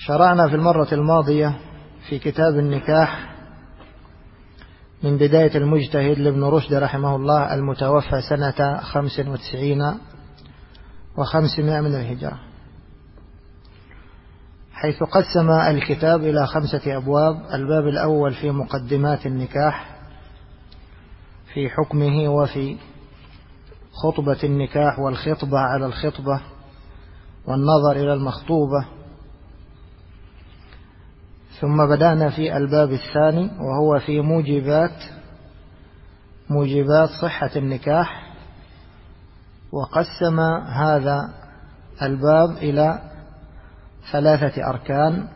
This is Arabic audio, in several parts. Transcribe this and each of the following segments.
شرعنا في المرة الماضية في كتاب النكاح من بداية المجتهد لابن رشد رحمه الله المتوفى سنة 95 و500 من الهجرة، حيث قسم الكتاب إلى 5 أبواب. الباب الأول في مقدمات النكاح، في حكمه وفي خطبة النكاح والخطبة على الخطبة والنظر إلى المخطوبة. ثم بدأنا في الباب الثاني وهو في موجبات صحة النكاح، وقسم هذا الباب إلى 3 أركان.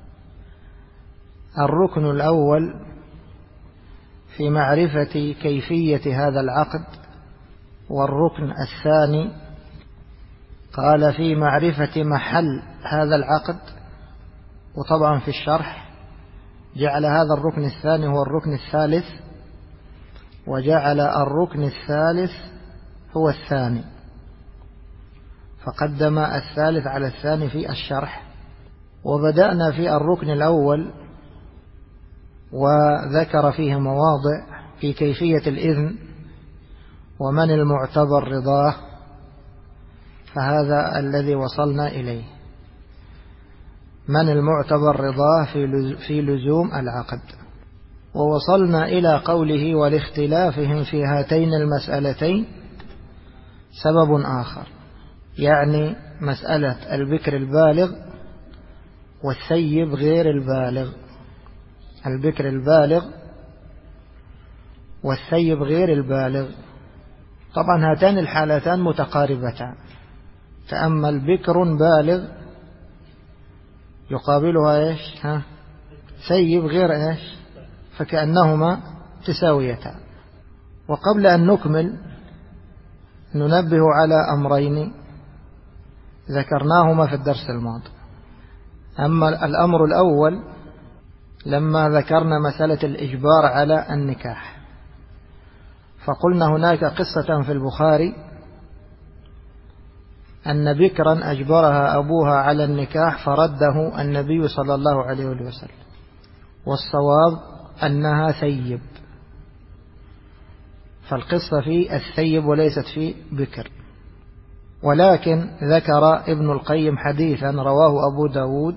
الركن الأول في معرفة كيفية هذا العقد، والركن الثاني قال في معرفة محل هذا العقد، وطبعا في الشرح جعل هذا الركن الثاني هو الركن الثالث، وجعل الركن الثالث هو الثاني، فقدم الثالث على الثاني في الشرح. وبدأنا في الركن الأول وذكر فيه مواضع في كيفية الإذن ومن المعتبر رضاه، فهذا الذي وصلنا إليه، من المعتبر رضاه في لزوم العقد. ووصلنا إلى قوله ولاختلافهم في هاتين المسألتين سبب آخر، يعني مسألة البكر البالغ والثيب غير البالغ. البكر البالغ والثيب غير البالغ، طبعا هاتان الحالتان متقاربتان. تأمل بكر بالغ يقابلها ايش؟ ثيب غير ايش؟ فكأنهما تساويتان. وقبل أن نكمل ننبه على أمرين ذكرناهما في الدرس الماضي. أما الأمر الأول لما ذكرنا مسألة الإجبار على النكاح، فقلنا هناك قصة في البخاري أن بكرا أجبرها أبوها على النكاح فرده النبي صلى الله عليه وسلم، والصواب أنها ثيب، فالقصة في الثيب وليست في بكر. ولكن ذكر ابن القيم حديثا رواه أبو داود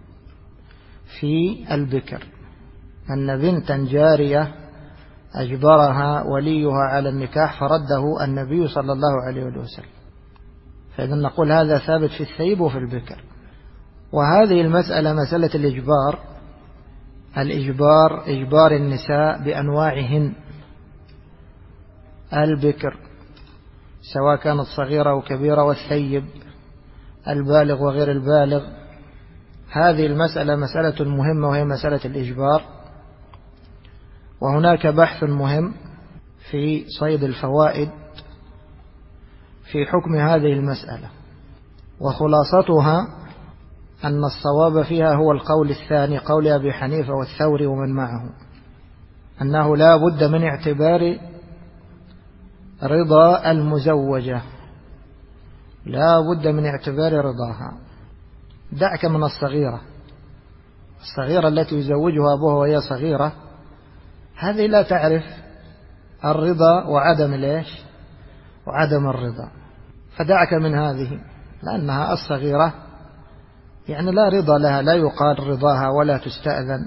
في البكر أن بنتا جارية أجبرها وليها على النكاح فرده النبي صلى الله عليه وسلم. فإذا نقول هذا ثابت في الثيب وفي البكر. وهذه المسألة مسألة الإجبار إجبار النساء بأنواعهن، البكر سواء كانت صغيرة أو كبيرة، والثيب البالغ وغير البالغ. هذه المسألة مسألة مهمة وهي مسألة الإجبار. وهناك بحث مهم في صيد الفوائد في حكم هذه المسألة، وخلاصتها أن الصواب فيها هو القول الثاني، قول أبي حنيفة والثوري ومن معه، أنه لا بد من اعتبار رضا المزوجة، لا بد من اعتبار رضاها. دعك من الصغيرة التي يزوجها أبوها وهي صغيرة، هذه لا تعرف الرضا وعدم الرضا، فدعك من هذه، لأنها الصغيرة يعني لا رضا لها، لا يقال رضاها ولا تستأذن،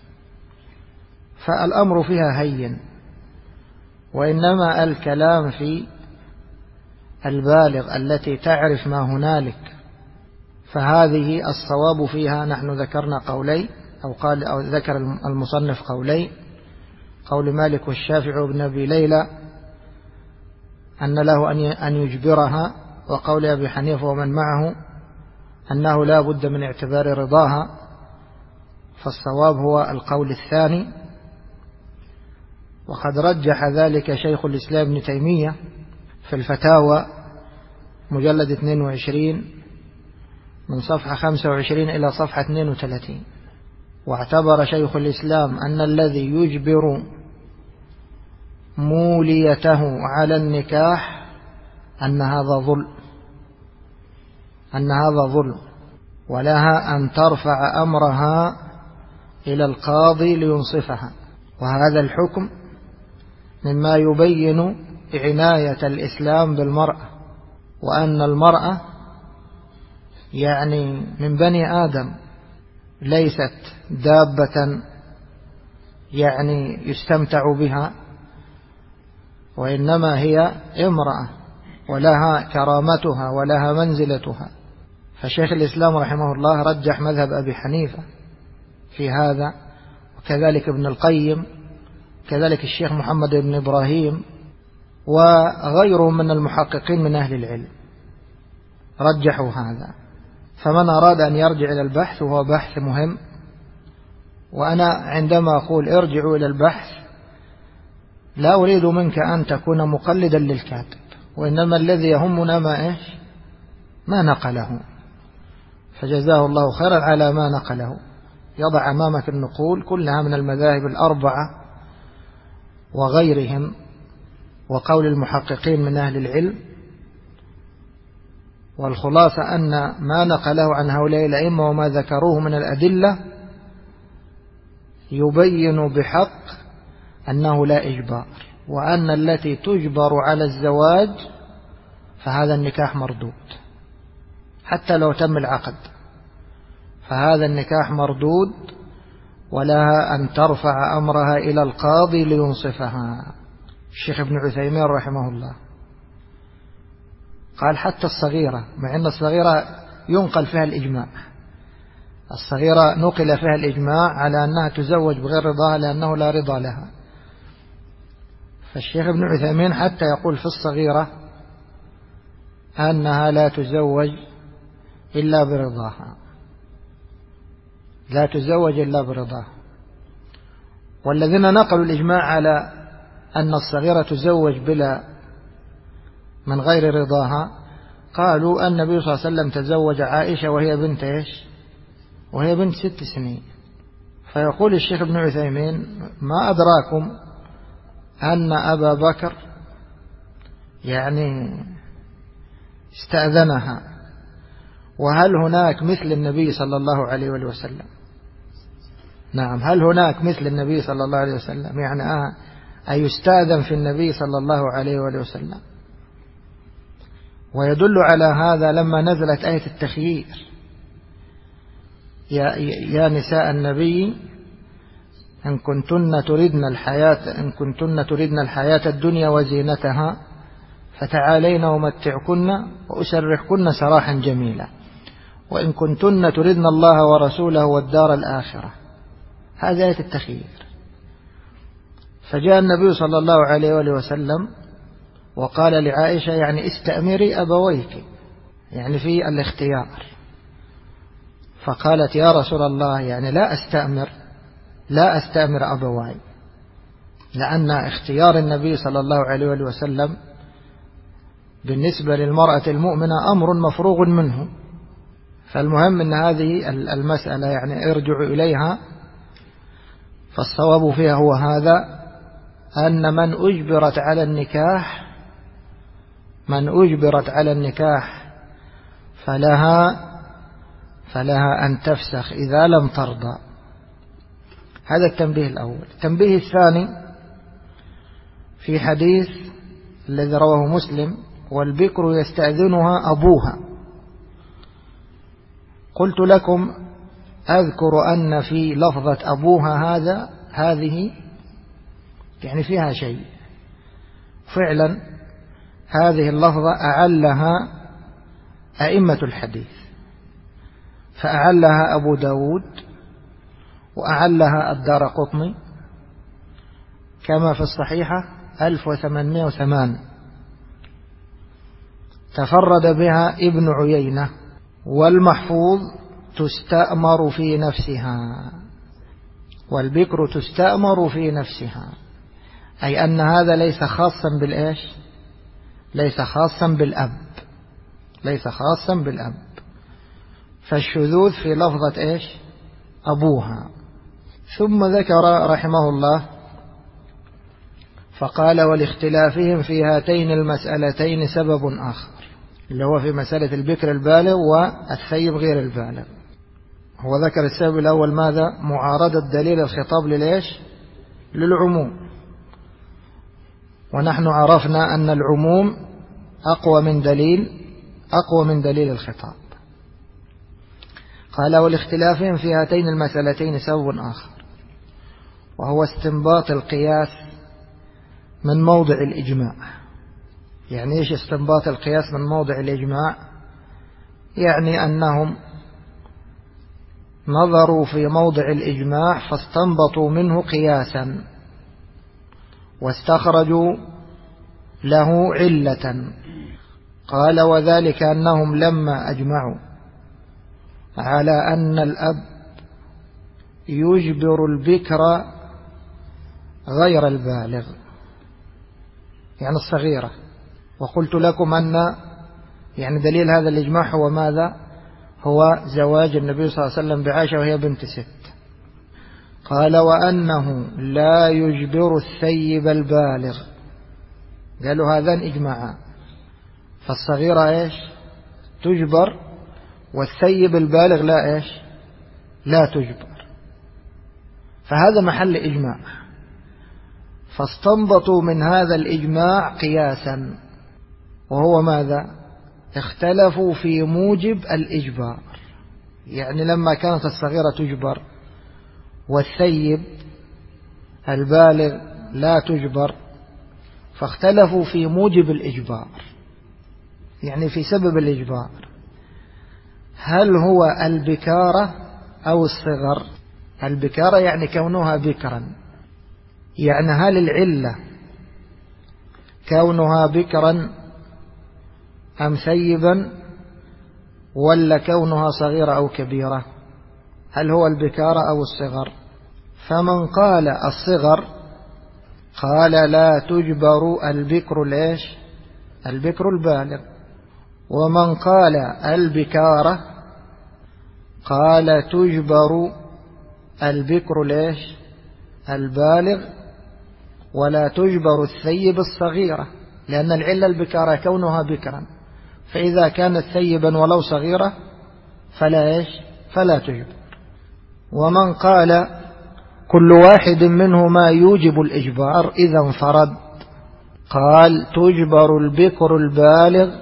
فالأمر فيها هين. وإنما الكلام في البالغ التي تعرف ما هنالك، فهذه الصواب فيها. نحن ذكرنا قولي أو ذكر المصنف قولي، قول مالك والشافعي وابن أبي ليلى أن له أن يجبرها، وقول أبي حنيفة ومن معه أنه لا بد من اعتبار رضاها، فالصواب هو القول الثاني. وقد رجح ذلك شيخ الإسلام ابن تيمية في الفتاوى مجلد 22 من صفحة 25 إلى صفحة 32. واعتبر شيخ الإسلام أن الذي يجبر موليته على النكاح أن هذا ظلم، ولها أن ترفع أمرها إلى القاضي لينصفها. وهذا الحكم مما يبين عناية الإسلام بالمرأة، وأن المرأة يعني من بني آدم، ليست دابة يعني يستمتع بها، وإنما هي امرأة ولها كرامتها ولها منزلتها. فشيخ الإسلام رحمه الله رجح مذهب أبي حنيفة في هذا، وكذلك ابن القيم، كذلك الشيخ محمد بن إبراهيم وغيرهم من المحققين من أهل العلم رجحوا هذا. فمن أراد أن يرجع إلى البحث، وهو بحث مهم، وأنا عندما أقول ارجعوا إلى البحث لا أريد منك أن تكون مقلدا للكاتب، وإنما الذي يهمنا ما نقله، فجزاه الله خيرا على ما نقله. يضع أمامك النقول كلها من المذاهب الأربعة وغيرهم وقول المحققين من أهل العلم، والخلاصة أن ما نقله عن هؤلاء الأئمة وما ذكروه من الأدلة يبين بحق أنه لا إجبار، وأن التي تجبر على الزواج فهذا النكاح مردود حتى لو تم العقد، فهذا النكاح مردود، ولها أن ترفع أمرها إلى القاضي لينصفها. الشيخ ابن عثيمين رحمه الله قال حتى الصغيرة، مع أن الصغيرة ينقل فيها الإجماع، الصغيرة نقل فيها الإجماع على أنها تزوج بغير رضاها لأنه لا رضا لها. فالشيخ ابن عثيمين حتى يقول في الصغيرة أنها لا تزوج إلا برضاها، لا تزوج إلا برضاها. والذين نقلوا الإجماع على أن الصغيرة تزوج من غير رضاها قالوا النبي صلى الله عليه وسلم تزوج عائشة وهي بنت وهي بنت 6 سنين. فيقول الشيخ ابن عثيمين ما أدراكم أن أبا بكر يعني استأذنها، وهل هناك مثل النبي صلى الله عليه وسلم؟ نعم، هل هناك مثل النبي صلى الله عليه وسلم؟ يعني أيستأذن في النبي صلى الله عليه وسلم؟ ويدل على هذا لما نزلت آية التخيير: يا نساء النبي إن كنتن تردن الحياة الدنيا وزينتها فتعالين ومتعكن وأسرحكن سراحا جميلا، وإن كنتن تردن الله ورسوله والدار الآخرة. هذه آية التخيير. فجاء النبي صلى الله عليه وسلم وقال لعائشة يعني استأمري أبويك، يعني في الاختيار. فقالت يا رسول الله يعني لا أستأمر أبواي، لأن اختيار النبي صلى الله عليه وسلم بالنسبة للمرأة المؤمنة أمر مفروغ منه. فالمهم أن هذه المسألة يعني ارجع إليها، فالصواب فيها هو هذا: أن من أجبرت على النكاح فلها أن تفسخ إذا لم ترضى. هذا التنبيه الأول. التنبيه الثاني في حديث الذي رواه مسلم: والبكر يستأذنها أبوها. قلت لكم أذكر أن في لفظة أبوها هذه يعني فيها شيء. فعلا هذه اللفظة أعلها أئمة الحديث، فأعلها أبو داود وأعلها الدارقطني كما في الصحيحة 1808. تفرد بها ابن عيينة. والمحفوظ تستأمر في نفسها، والبكر تستأمر في نفسها، أي أن هذا ليس خاصا بالإيش؟ ليس خاصا بالأب. فالشذوذ في لفظة إيش؟ أبوها. ثم ذكر رحمه الله فقال: ولاختلافهم في هاتين المسألتين سبب آخر، اللي هو في مسألة البكر البالغ والثيب غير البالغ. هو ذكر السبب الأول ماذا؟ معارضة دليل الخطاب للإيش؟ للعموم. ونحن عرفنا أن العموم أقوى من دليل الخطاب. قال والاختلافهم في هاتين المسألتين سبب آخر، وهو استنباط القياس من موضع الإجماع. يعني إيش استنباط القياس من موضع الإجماع؟ يعني أنهم نظروا في موضع الإجماع فاستنبطوا منه قياسا واستخرجوا له علة. قال وذلك أنهم لما أجمعوا على أن الأب يجبر البكر غير البالغ يعني الصغيرة، وقلت لكم أن يعني دليل هذا الإجماع هو ماذا؟ هو زواج النبي صلى الله عليه وسلم بعائشة وهي بنت 6. قال وأنه لا يجبر الثيب البالغ، قالوا هذان إجماعا، فالصغيرة إيش؟ تجبر، والثيب البالغ لا إيش؟ لا تجبر. فهذا محل إجماع، فاستنبطوا من هذا الإجماع قياسا، وهو ماذا؟ اختلفوا في موجب الإجبار. يعني لما كانت الصغيرة تجبر والثيب البالغ لا تجبر، فاختلفوا في موجب الإجبار، يعني في سبب الإجبار، هل هو البكارة أو الصغر؟ البكارة يعني كونها بكرا، يعني هل العلة كونها بكرا أم ثيبا، ولا كونها صغيرة أو كبيرة؟ هل هو البكارة أو الصغر؟ فمن قال الصغر قال لا تجبر البكر ليش؟ البكر البالغ. ومن قال البكارة قال تجبر البكر ليش؟ البالغ، ولا تجبر الثيب الصغيرة، لأن العلة البكارة كونها بكرا، فإذا كانت ثيبا ولو صغيرة فلا تجبر. ومن قال كل واحد منهما يوجب الإجبار إذا انفرد قال تجبر البكر البالغ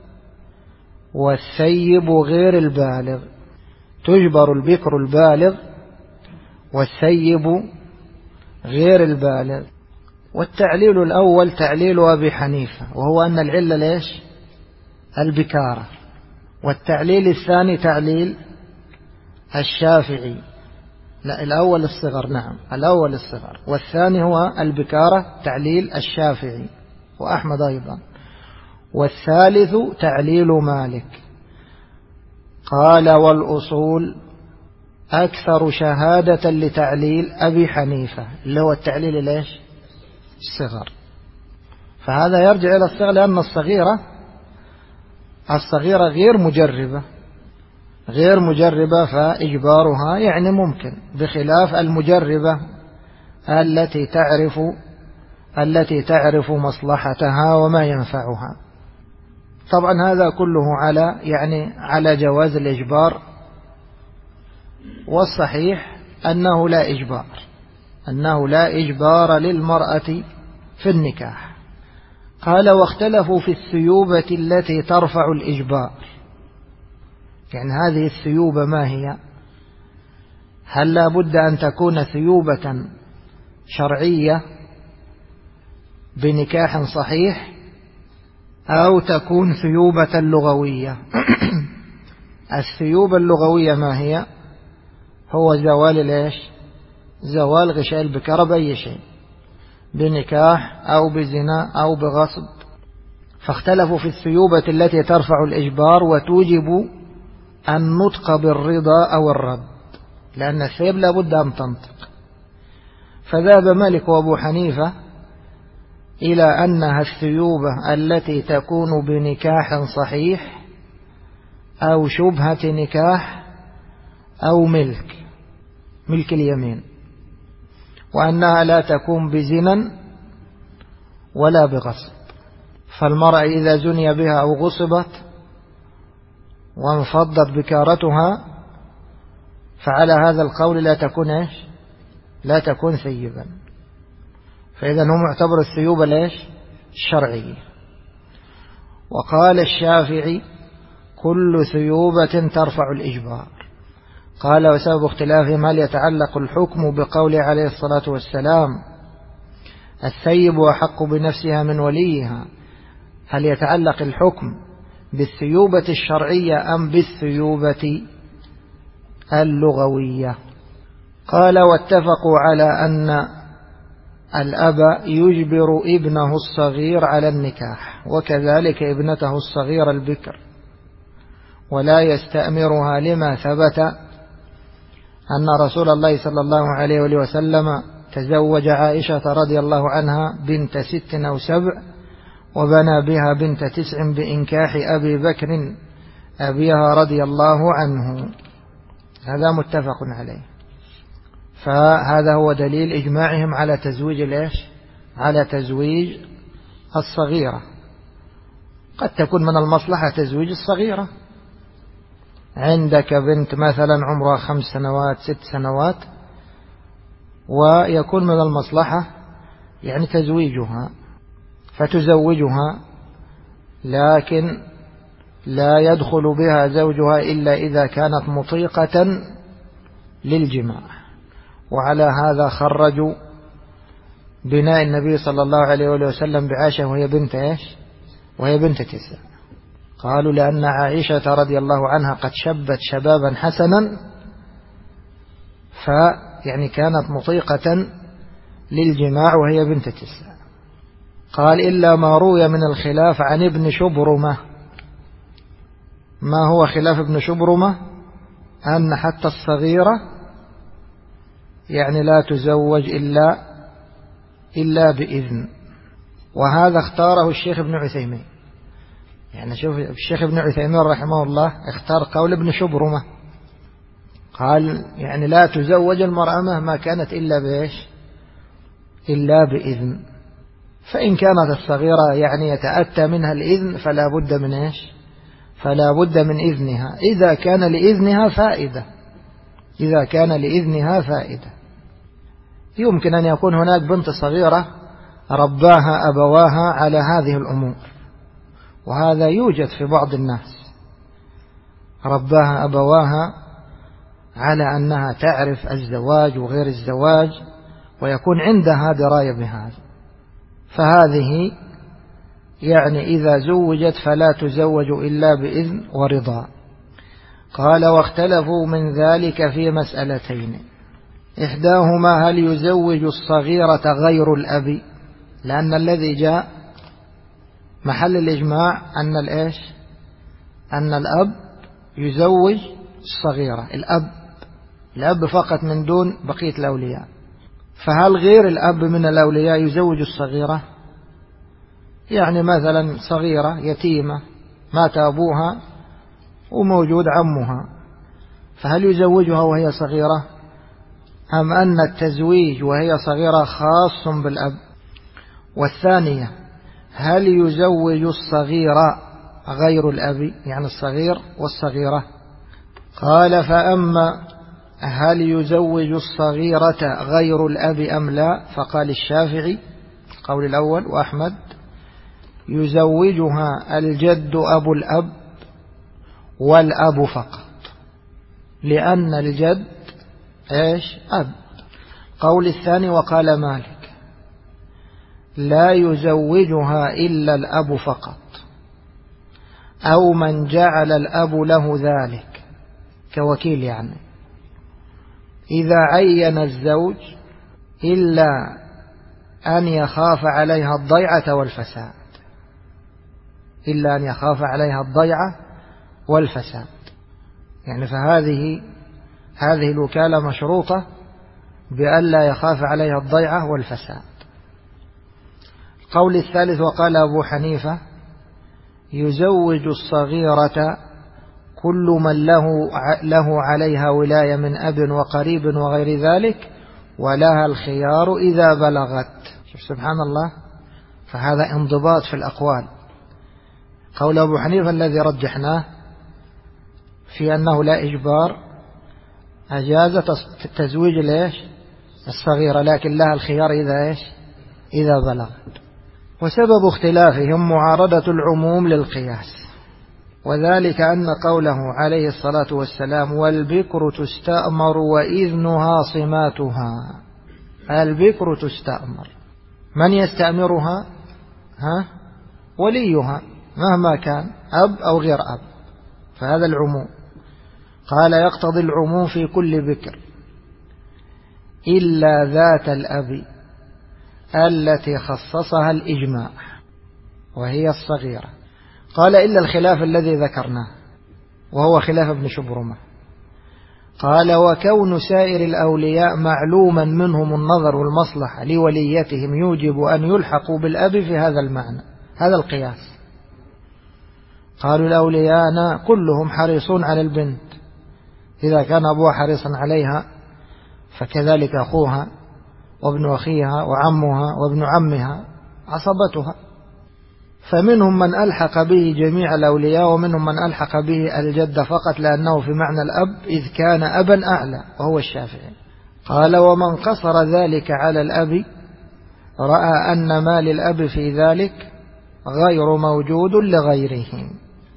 والثيب غير البالغ. تجبر البكر البالغ والثيب غير البالغ. والتعليل الأول تعليل أبي حنيفة، وهو أن العلة ليش؟ البكارة. والتعليل الثاني تعليل الشافعي، لا الأول الصغر، نعم الأول الصغر، والثاني هو البكارة تعليل الشافعي وأحمد أيضا، والثالث تعليل مالك. قال والأصول أكثر شهادة لتعليل أبي حنيفة، اللي هو التعليل ليش؟ الصغر. فهذا يرجع إلى الصغر، لأن الصغيرة غير مجربة فإجبارها يعني ممكن، بخلاف المجربة التي تعرف مصلحتها وما ينفعها. طبعا هذا كله على جواز الإجبار، والصحيح أنه لا إجبار للمرأة في النكاح. قال واختلفوا في الثيوبة التي ترفع الإجبار، يعني هذه الثيوبة ما هي؟ هل لا بد أن تكون ثيوبة شرعية بنكاح صحيح، أو تكون ثيوبة لغوية؟ الثيوبة اللغوية ما هي؟ هو زوال غشاء البكارة بأي شيء، بنكاح أو بزنا أو بغصب. فاختلفوا في الثيوبة التي ترفع الإجبار وتوجب النطق بالرضا أو الرد، لأن الثيب لا بد أن تنطق. فذهب مالك وأبو حنيفة إلى أنها الثيوبة التي تكون بنكاح صحيح أو شبهة نكاح أو ملك اليمين، وأنها لا تكون بزنا ولا بغصب. فالمرأة إذا زني بها أو غصبت وانفضت بكارتها فعلى هذا القول لا تكون إيش؟ لا تكون ثيبا. فإذا هو معتبر الثيوب الإيش؟ الشرعية. وقال الشافعي كل ثيوبة ترفع الإجبار. قال وسبب اختلافهم هل يتعلق الحكم بقول عليه الصلاة والسلام الثيب أحق بنفسها من وليها، هل يتعلق الحكم بالثيوبة الشرعية أم بالثيوبة اللغوية؟ قال واتفقوا على أن الأب يجبر ابنه الصغير على النكاح وكذلك ابنته الصغيرة البكر، ولا يستأمرها لما ثبت أن رسول الله صلى الله عليه وسلم تزوج عائشة رضي الله عنها بنت 6 أو 7 وبنى بها بنت 9 بإنكاح أبي بكر أبيها رضي الله عنه. هذا متفق عليه. فهذا هو دليل إجماعهم على تزويج الإيش؟ على تزويج الصغيرة. قد تكون من المصلحة تزويج الصغيرة، عندك بنت مثلا عمرها 5 سنوات 6 سنوات ويكون من المصلحة يعني تزويجها فتزوجها، لكن لا يدخل بها زوجها إلا إذا كانت مطيقة للجماع. وعلى هذا خرجوا بناء النبي صلى الله عليه وسلم بعائشة وهي بنت إيش؟ وهي بنت 9. قالوا لأن عائشة رضي الله عنها قد شبت شبابا حسنا فيعني كانت مطيقة للجماع وهي بنت 9. قال إلا ما روي من الخلاف عن ابن شبرمة. ما هو خلاف ابن شبرمة؟ أن حتى الصغيرة يعني لا تزوج إلا بإذن، وهذا اختاره الشيخ ابن عثيمين. يعني شوف الشيخ ابن عثيمين رحمه الله اختار قول ابن شبرمة، قال يعني لا تزوج المرأة مهما كانت إلا بإيش؟ إلا بإذن. فإن كانت الصغيرة يعني يتأتى منها الإذن فلا بد من إيش؟ فلا بد من إذنها إذا كان لإذنها فائدة. إذا كان لإذنها فائدة. يمكن أن يكون هناك بنت صغيرة رباها أبواها على هذه الأمور، وهذا يوجد في بعض الناس، رباها أبواها على أنها تعرف الزواج وغير الزواج ويكون عندها دراية بهذا، فهذه يعني إذا زوجت فلا تزوج إلا بإذن ورضا. قال واختلفوا من ذلك في مسألتين، إحداهما هل يزوج الصغيرة غير الأب، لأن الذي جاء محل الإجماع أن الإيش؟ أن الأب يزوج الصغيرة، الأب فقط من دون بقية الأولياء. فهل غير الأب من الأولياء يزوج الصغيرة؟ يعني مثلا صغيرة يتيمة مات أبوها وموجود عمها، فهل يزوجها وهي صغيرة، أم أن التزويج وهي صغيرة خاص بالأب؟ والثانية هل يزوج الصغيرة غير الأب، يعني الصغير والصغيرة؟ قال فأما هل يزوج الصغيرة غير الأب أم لا، فقال الشافعي القول الأول وأحمد يزوجها الجد أبو الأب والأب فقط، لأن الجد إيش؟ أب. قول الثاني وقال مالك لا يزوجها إلا الأب فقط أو من جعل الأب له ذلك كوكيل، يعني إذا عين الزوج إلا أن يخاف عليها الضيعة والفساد، إلا أن يخاف عليها الضيعة والفساد، يعني هذه الوكالة مشروطة بأن لا يخاف عليها الضيعة والفساد. القول الثالث وقال أبو حنيفة يزوج الصغيرة كل من له عليها ولاية من أب وقريب وغير ذلك ولها الخيار إذا بلغت. شوف سبحان الله، فهذا انضباط في الأقوال. قول أبو حنيفة الذي رجحناه في أنه لا إجبار أجاز تزويج الإيش الصغيرة، لكن لها الخيار إذا بلغت. وسبب اختلافهم معارضة العموم للقياس، وذلك أن قوله عليه الصلاة والسلام والبكر تستأمر وإذنها صماتها. البكر تستأمر، من يستأمرها؟ وليها مهما كان، أب أو غير أب، فهذا العموم. قال يقتضي العموم في كل بكر إلا ذات الأب التي خصصها الإجماع وهي الصغيرة. قال إلا الخلاف الذي ذكرناه وهو خلاف ابن شبرمة. قال وكون سائر الأولياء معلوما منهم النظر والمصلحة لوليتهم يوجب أن يلحقوا بالأب في هذا المعنى، هذا القياس. قالوا الأولياء كلهم حريصون على البنت، إذا كان أبوها حريصا عليها فكذلك أخوها وابن أخيها وعمها وابن عمها عصبتها. فمنهم من ألحق به جميع الأولياء، ومنهم من ألحق به الجد فقط لأنه في معنى الأب إذ كان أبا أعلى وهو الشافعي. قال ومن قصر ذلك على الأب رأى أن ما للأب في ذلك غير موجود لغيرهم،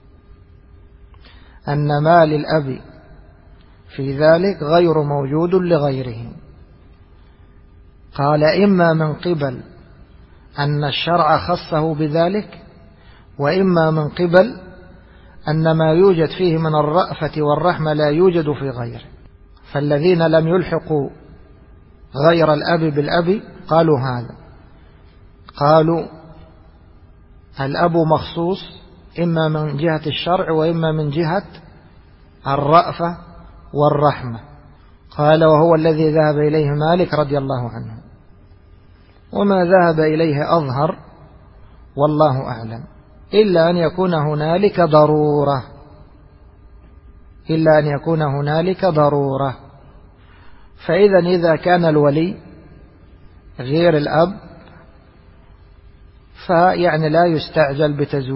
أن ما للأب في ذلك غير موجود لغيرهم. قال إما من قبل أن الشرع خصه بذلك، وإما من قبل أن ما يوجد فيه من الرأفة والرحمة لا يوجد في غيره. فالذين لم يلحقوا غير الأب بالأب قالوا هذا، قالوا الأب مخصوص إما من جهة الشرع وإما من جهة الرأفة والرحمة. قال وهو الذي ذهب إليه مالك رضي الله عنه، وما ذهب إليه أظهر والله أعلم، إلا أن يكون هنالك ضرورة، إلا أن يكون هنالك ضرورة. فإذا إذا كان الولي غير الأب فيعني لا يستعجل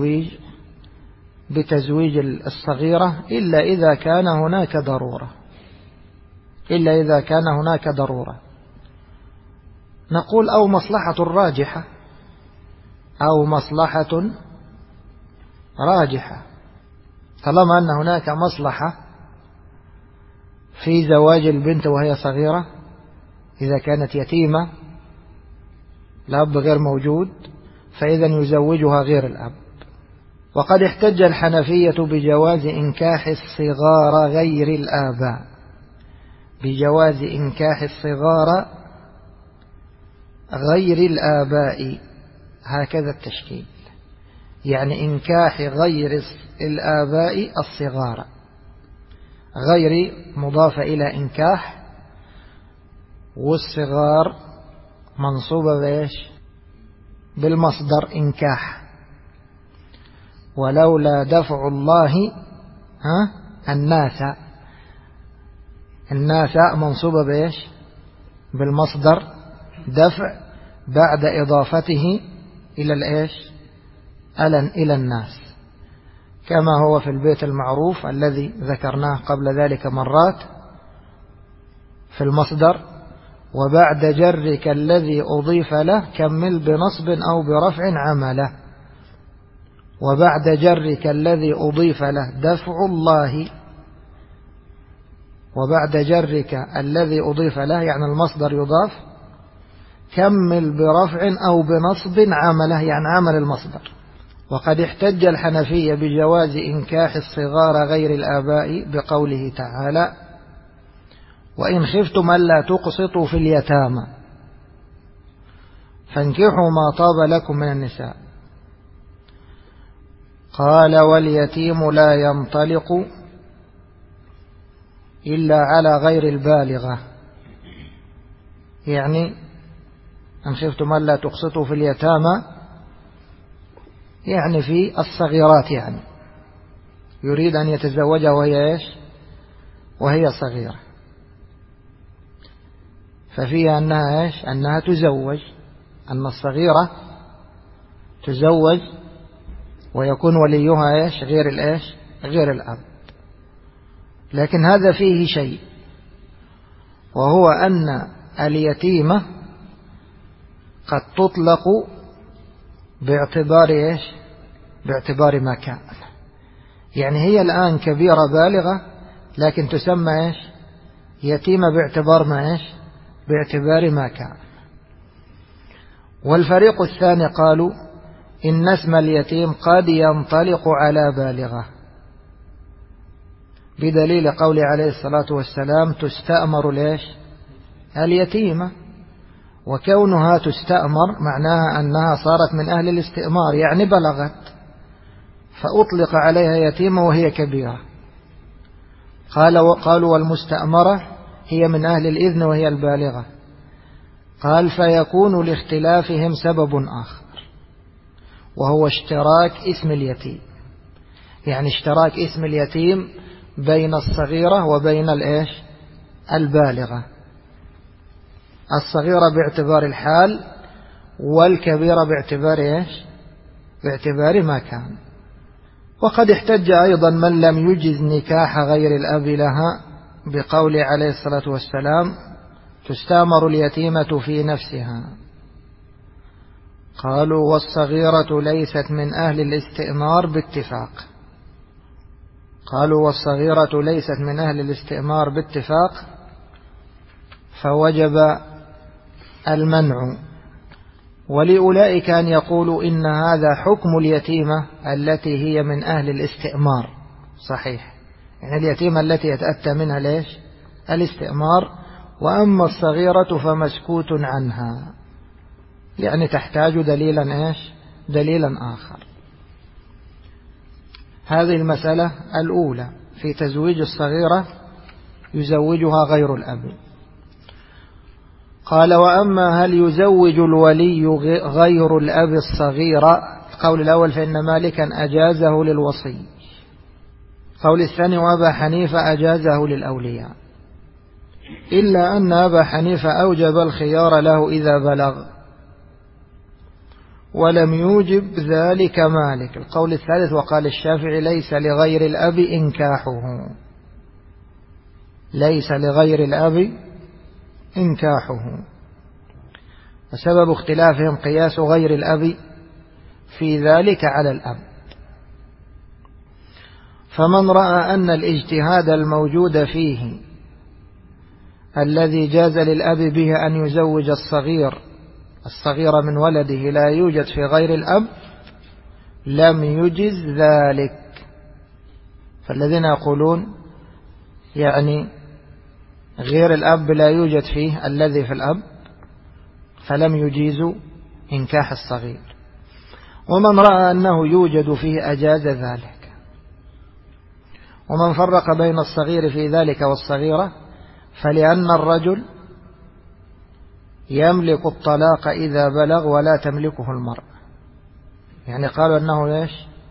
بتزويج الصغيرة إلا إذا كان هناك ضرورة، إلا إذا كان هناك ضرورة. نقول أو مصلحة راجحة، أو مصلحة راجحة. طالما أن هناك مصلحة في زواج البنت وهي صغيرة، إذا كانت يتيمة الأب غير موجود فإذا يزوجها غير الأب. وقد احتج الحنفية بجواز إنكاح الصغار غير الآباء، بجواز إنكاح الصغار غير الآباء، هكذا التشكيل، يعني إنكاح غير الآباء الصغار، غير مضافة إلى إنكاح، والصغار منصوبة بإيش؟ بالمصدر إنكاح. ولولا دفع الله الناس منصوبة بإيش؟ بالمصدر دفع بعد إضافته إلى الإيش؟ إلى الناس، كما هو في البيت المعروف الذي ذكرناه قبل ذلك مرات في المصدر: وبعد جرك الذي أضيف له كمل بنصب أو برفع عمله. وبعد جرك الذي أضيف له دفع الله، وبعد جرك الذي أضيف له يعني المصدر يضاف، كمل برفع أو بنصب عمله يعني عمل المصدر. وقد احتج الحنفية بجواز إنكاح الصغار غير الآباء بقوله تعالى: وإن خفتم ألا تقسطوا في اليتامى فانكحوا ما طاب لكم من النساء. قال: واليتيم لا ينطلق إلا على غير البالغة، يعني إن خفتم ألا تقسطوا في اليتامى يعني في الصغيرات، يعني يريد أن يتزوجها وهي إيش؟ وهي صغيرة، ففيها أنها إيش؟ أنها تزوج، أن الصغيرة تزوج ويكون وليها إيش؟ غير الإيش؟ غير الأب. لكن هذا فيه شيء، وهو أن اليتيمة قد تطلق باعتبار إيش؟ باعتبار ما كان. يعني هي الآن كبيرة بالغة لكن تسمى إيش؟ يتيمة باعتبار ما إيش؟ باعتبار ما كان. والفريق الثاني قالوا إن اسم اليتيم قد ينطلق على بالغة، بدليل قول عليه الصلاة والسلام تستأمر ليش؟ اليتيمة. وكونها تستأمر معناها أنها صارت من أهل الاستئمار، يعني بلغت، فأطلق عليها يتيمة وهي كبيرة. قالوا والمستأمرة هي من أهل الإذن وهي البالغة. قال فيكون لاختلافهم سبب آخر، وهو اشتراك اسم اليتيم. يعني اشتراك اسم اليتيم بين الصغيرة وبين الإيش؟ البالغة. الصغيرة باعتبار الحال والكبيرة باعتبار إيش؟ باعتبار ما كان. وقد احتج أيضا من لم يجز نكاح غير الأب لها بقول عليه الصلاة والسلام تستأمر اليتيمة في نفسها. قالوا والصغيرة ليست من أهل الاستئمار باتفاق. قالوا والصغيرة ليست من أهل الاستئمار باتفاق، فوجب المنع. ولأولئك أن يقولوا إن هذا حكم اليتيمة التي هي من أهل الاستئمار. صحيح، يعني اليتيمة التي يتأتى منها ليش؟ الاستئمار. وأما الصغيرة فمسكوت عنها، يعني تحتاج دليلا إيش؟ دليلا آخر. هذه المسألة الأولى في تزويج الصغيرة يزوجها غير الأب. قال وأما هل يزوج الولي غير الأب الصغيرة؟ القول الأول فإن مالكا أجازه للوصي. القول الثاني وأبا حنيفة أجازه للأولياء، إلا أن أبا حنيفة أوجب الخيار له إذا بلغ، ولم يوجب ذلك مالك. القول الثالث وقال الشافعي ليس لغير الأب إنكاحه، ليس لغير الأب إنكاحه. وسبب اختلافهم قياس غير الأب في ذلك على الأب. فمن رأى أن الاجتهاد الموجود فيه الذي جاز للأب به أن يزوج الصغير من ولده لا يوجد في غير الأب لم يجز ذلك. فالذين يقولون يعني غير الأب لا يوجد فيه الذي في الأب فلم يجيزوا إنكاح الصغير. ومن رأى أنه يوجد فيه أجاز ذلك. ومن فرق بين الصغير في ذلك والصغيرة فلأن الرجل يملك الطلاق إذا بلغ ولا تملكه المرأة. يعني قالوا أنه ليش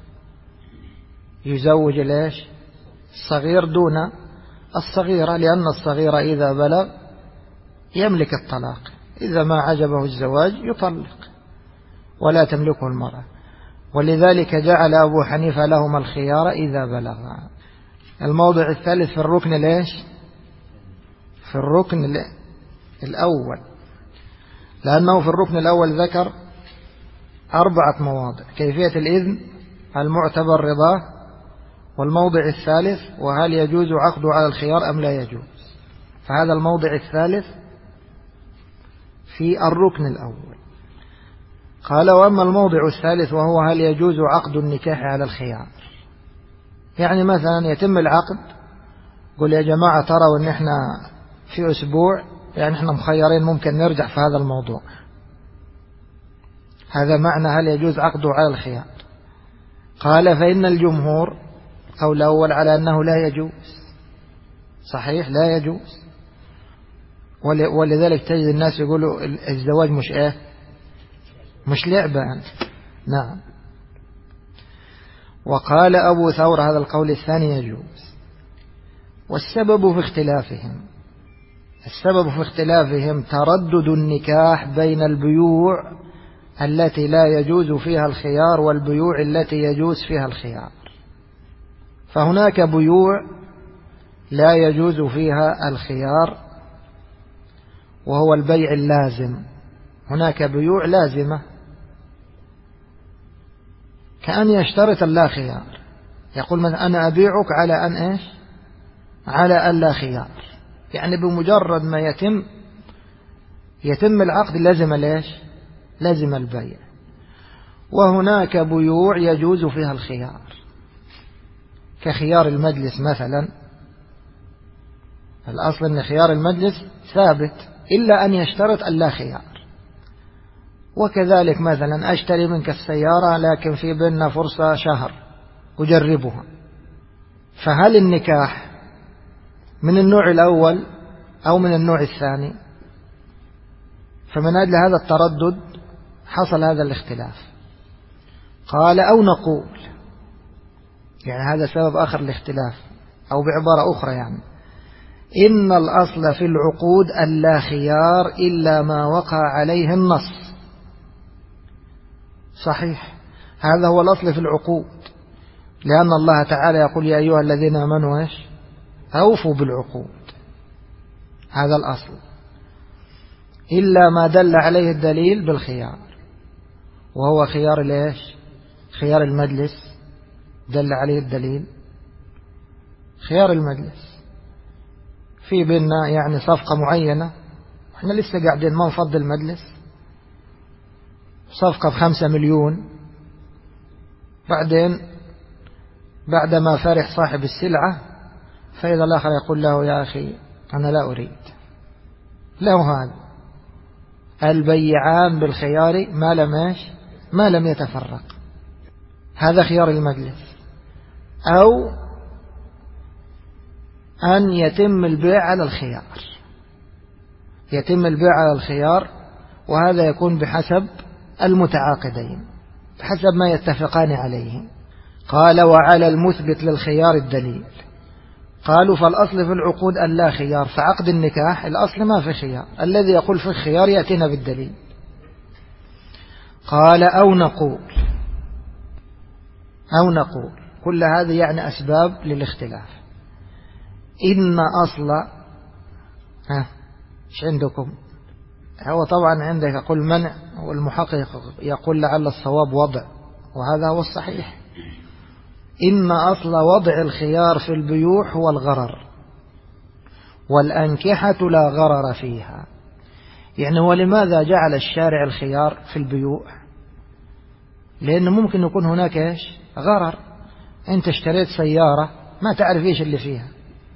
يزوج ليش الصغير دون الصغيرة، لأن الصغير إذا بلغ يملك الطلاق، إذا ما عجبه الزواج يطلق ولا تملكه المرأة. ولذلك جعل أبو حنيفة لهما الخيار إذا بلغ. الموضع الثالث في الركن ليش؟ في الركن الأول، لأنه في الركن الأول ذكر 4 مواضع: كيفية الإذن، المعتبر رضاه، والموضع الثالث وهل يجوز عقده على الخيار أم لا يجوز. فهذا الموضع الثالث في الركن الأول. قال وأما الموضع الثالث وهو هل يجوز عقد النكاح على الخيار. يعني مثلا يتم العقد، قل يا جماعة تروا أن احنا في أسبوع يعني احنا مخيرين ممكن نرجع في هذا الموضوع. هذا معنى هل يجوز عقده على الخيار. قال فإن الجمهور قول الأول على أنه لا يجوز. صحيح لا يجوز. ولذلك تجد الناس يقولوا الزواج مش لعبة أنت. نعم. وقال أبو ثور هذا القول الثاني يجوز. والسبب في اختلافهم، السبب في اختلافهم تردد النكاح بين البيوع التي لا يجوز فيها الخيار والبيوع التي يجوز فيها الخيار. فهناك بيوع لا يجوز فيها الخيار وهو البيع اللازم. هناك بيوع لازمة كأن يشترط اللا خيار، يقول مثلا أنا أبيعك على أن إيش؟ على أن لا خيار، يعني بمجرد ما يتم العقد لازم ليش؟ لازم البيع. وهناك بيوع يجوز فيها الخيار كخيار المجلس مثلا، الأصل أن خيار المجلس ثابت إلا أن يشترط اللا خيار. وكذلك مثلا أشتري منك السيارة لكن في بيننا فرصة شهر أجربها، فهل النكاح من النوع الأول أو من النوع الثاني؟ فمن أجل هذا التردد حصل هذا الاختلاف. قال أو نقول، يعني هذا سبب آخر الاختلاف، أو بعبارة أخرى يعني إن الأصل في العقود اللا خيار إلا ما وقع عليه النص. صحيح، هذا هو الأصل في العقود، لأن الله تعالى يقول يا أيها الذين آمنوا إيش؟ أوفوا بالعقود، هذا الأصل، إلا ما دل عليه الدليل بالخيار، وهو خيار ليش؟ خيار المجلس، دل عليه الدليل خيار المجلس. في بيننا يعني صفقة معينة، احنا لسه قاعدين ما نفضل المجلس، صفقة ب5 مليون، بعدين بعدما فرح صاحب السلعة فإذا الآخر يقول له يا أخي أنا لا أريد، له هذا البيعان بالخيار ما لم يتفرق، هذا خيار المجلس. أو أن يتم البيع على الخيار، يتم البيع على الخيار، وهذا يكون بحسب المتعاقدين، بحسب ما يتفقان عليه. قال وعلى المثبت للخيار الدليل. قالوا فالأصل في العقود أن لا خيار، فعقد النكاح الأصل ما في خيار، الذي يقول في الخيار يأتينا بالدليل. قال أو نقول كل هذه يعني أسباب للاختلاف. إن أصل إيش عندكم؟ هو طبعا عندك يقول منع، والمحقق يقول لعل الصواب وضع، وهذا هو الصحيح. إن أصل وضع الخيار في البيوع هو الغرر، والأنكحة لا غرر فيها. يعني ولماذا جعل الشارع الخيار في البيوع؟ لأنه ممكن يكون هناك إيش؟ غرر، أنت اشتريت سيارة ما تعرف إيش اللي فيها،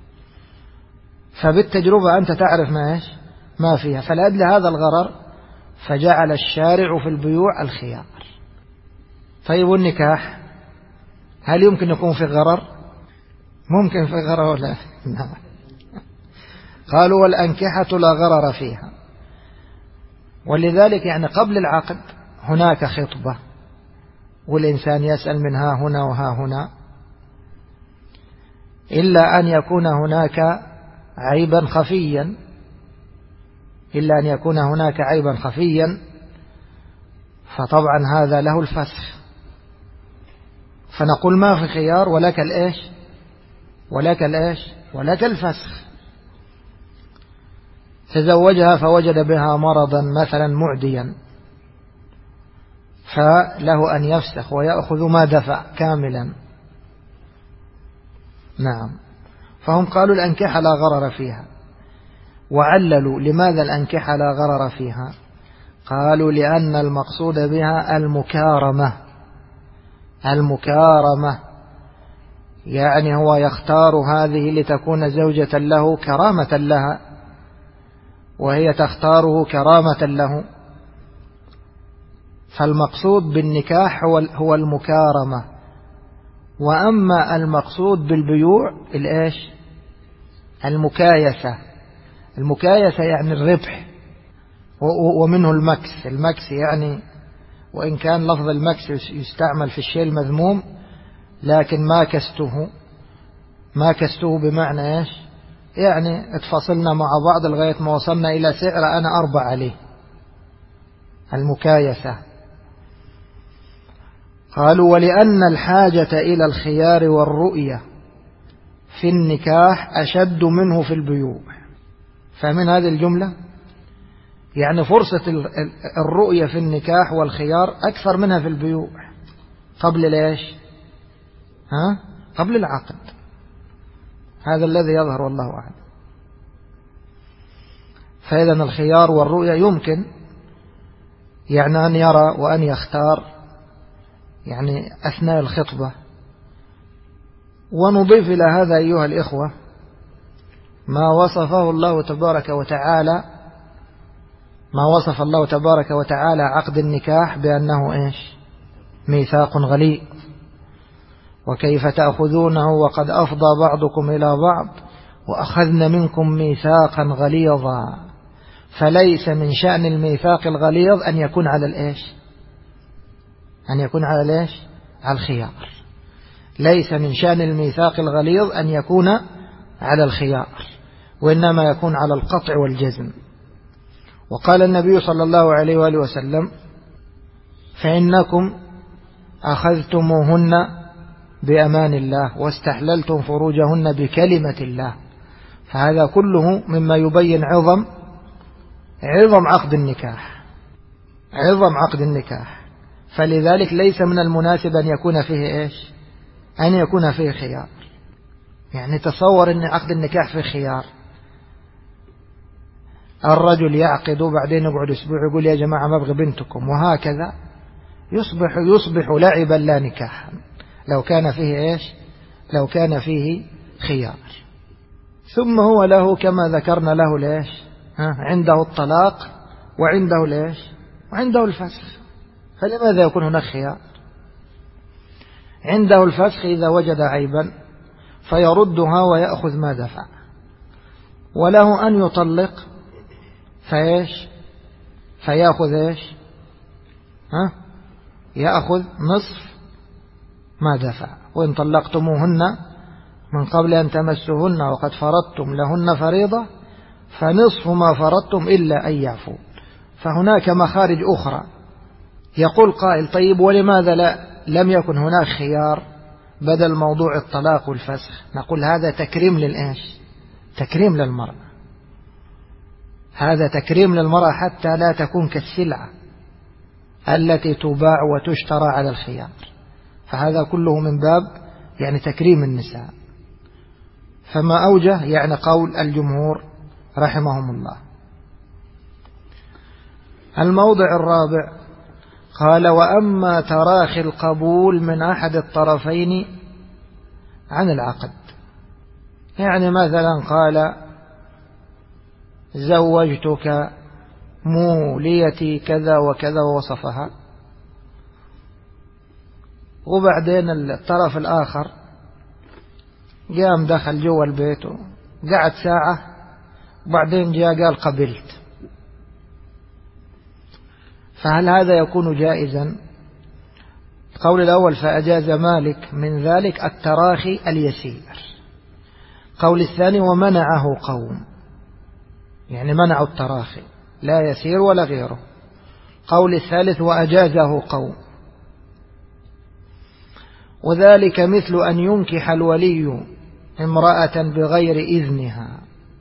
فبالتجربة أنت تعرف ما فيها، فلأجل هذا الغرر فجعل الشارع في البيوع الخيار. طيب والنكاح هل يمكن يكون في غرر؟ ممكن في غرر ولا نعم. قالوا والأنكحة لا غرر فيها، ولذلك يعني قبل العقد هناك خطبة، والإنسان يسأل من ها هنا وها هنا، إلا أن يكون هناك عيبا خفيا، إلا أن يكون هناك عيبا خفيا، فطبعا هذا له الفسخ، فنقول ما في خيار ولك الإيش؟ ولك الفسخ. تزوجها فوجد بها مرضا مثلا معديا، فله أن يفسخ ويأخذ ما دفع كاملا. نعم. فهم قالوا الأنكحة لا غرر فيها، وعللوا لماذا الأنكحة لا غرر فيها؟ قالوا لأن المقصود بها المكارمة، يعني هو يختار هذه لتكون زوجة له كرامة لها، وهي تختاره كرامة له، فالمقصود بالنكاح هو المكارمة. وأما المقصود بالبيوع الإيش؟ المكايسة يعني الربح، ومنه المكس يعني، وإن كان لفظ المكس يستعمل في الشيء المذموم، لكن ما كسته بمعنى إيش؟ يعني اتفصلنا مع بعض لغاية ما وصلنا إلى سعر أنا أربع عليه، المكايسة. قالوا ولأن الحاجة إلى الخيار والرؤية في النكاح أشد منه في البيوع. فمن هذه الجملة يعني فرصة الرؤية في النكاح والخيار أكثر منها في البيوع قبل ليش قبل العقد. هذا الذي يظهر والله أعلم. فإذا الخيار والرؤية يمكن يعني أن يرى وأن يختار يعني أثناء الخطبة. ونضيف إلى هذا أيها الإخوة ما وصفه الله تبارك وتعالى، ما وصف الله تبارك وتعالى عقد النكاح بأنه ميثاق غليظ. وكيف تأخذونه وقد أفضى بعضكم إلى بعض وأخذن منكم ميثاقا غليظا. فليس من شأن الميثاق الغليظ أن يكون على أن يكون على على الخيار. ليس من شأن الميثاق الغليظ أن يكون على الخيار، وإنما يكون على القطع والجزم. وقال النبي صلى الله عليه وآله وسلم: فإنكم أخذتموهن بأمان الله واستحللتم فروجهن بكلمة الله. فهذا كله مما يبين عظم عقد النكاح، عظم عقد النكاح. فلذلك ليس من المناسب أن يكون فيه أن يكون فيه خيار. يعني تصور أن عقد النكاح فيه خيار. الرجل يعقد وبعدين يقعد أسبوع يقول يا جماعة ما أبغي بنتكم، وهكذا يصبح لعبا لا نكاحا لو كان فيه لو كان فيه خيار. ثم هو له كما ذكرنا له عنده الطلاق وعنده وعنده الفسخ. فلماذا يكون هناك خيار؟ عنده الفسخ إذا وجد عيبا فيردها ويأخذ ما دفع، وله أن يطلق فيأخذ يأخذ نصف ما دفع. وإن طلقتموهن من قبل أن تمسوهن وقد فرضتم لهن فريضة فنصف ما فرضتم إلا أن يعفو. فهناك مخارج أخرى. يقول قائل: طيب ولماذا لم يكن هناك خيار بدل موضوع الطلاق والفسخ؟ نقول هذا تكريم تكريم للمرأة. هذا تكريم للمرأة حتى لا تكون كالسلعة التي تباع وتشترى على الخيار. فهذا كله من باب يعني تكريم النساء. فما أوجه يعني قول الجمهور رحمهم الله. الموضع الرابع قال: وأما تراخي القبول من أحد الطرفين عن العقد. يعني مثلا قال: زوجتك موليتي كذا وكذا ووصفها، وبعدين الطرف الآخر قام دخل جوا البيت قعد ساعة وبعدين جاء قال قبلت. فهل هذا يكون جائزا؟ القول الأول: فأجاز مالك من ذلك التراخي اليسير. قول الثاني: ومنعه قوم، يعني منعوا التراخي لا يسير ولا غيره. قول الثالث: وأجازه قوم. وذلك مثل أن ينكح الولي امرأة بغير إذنها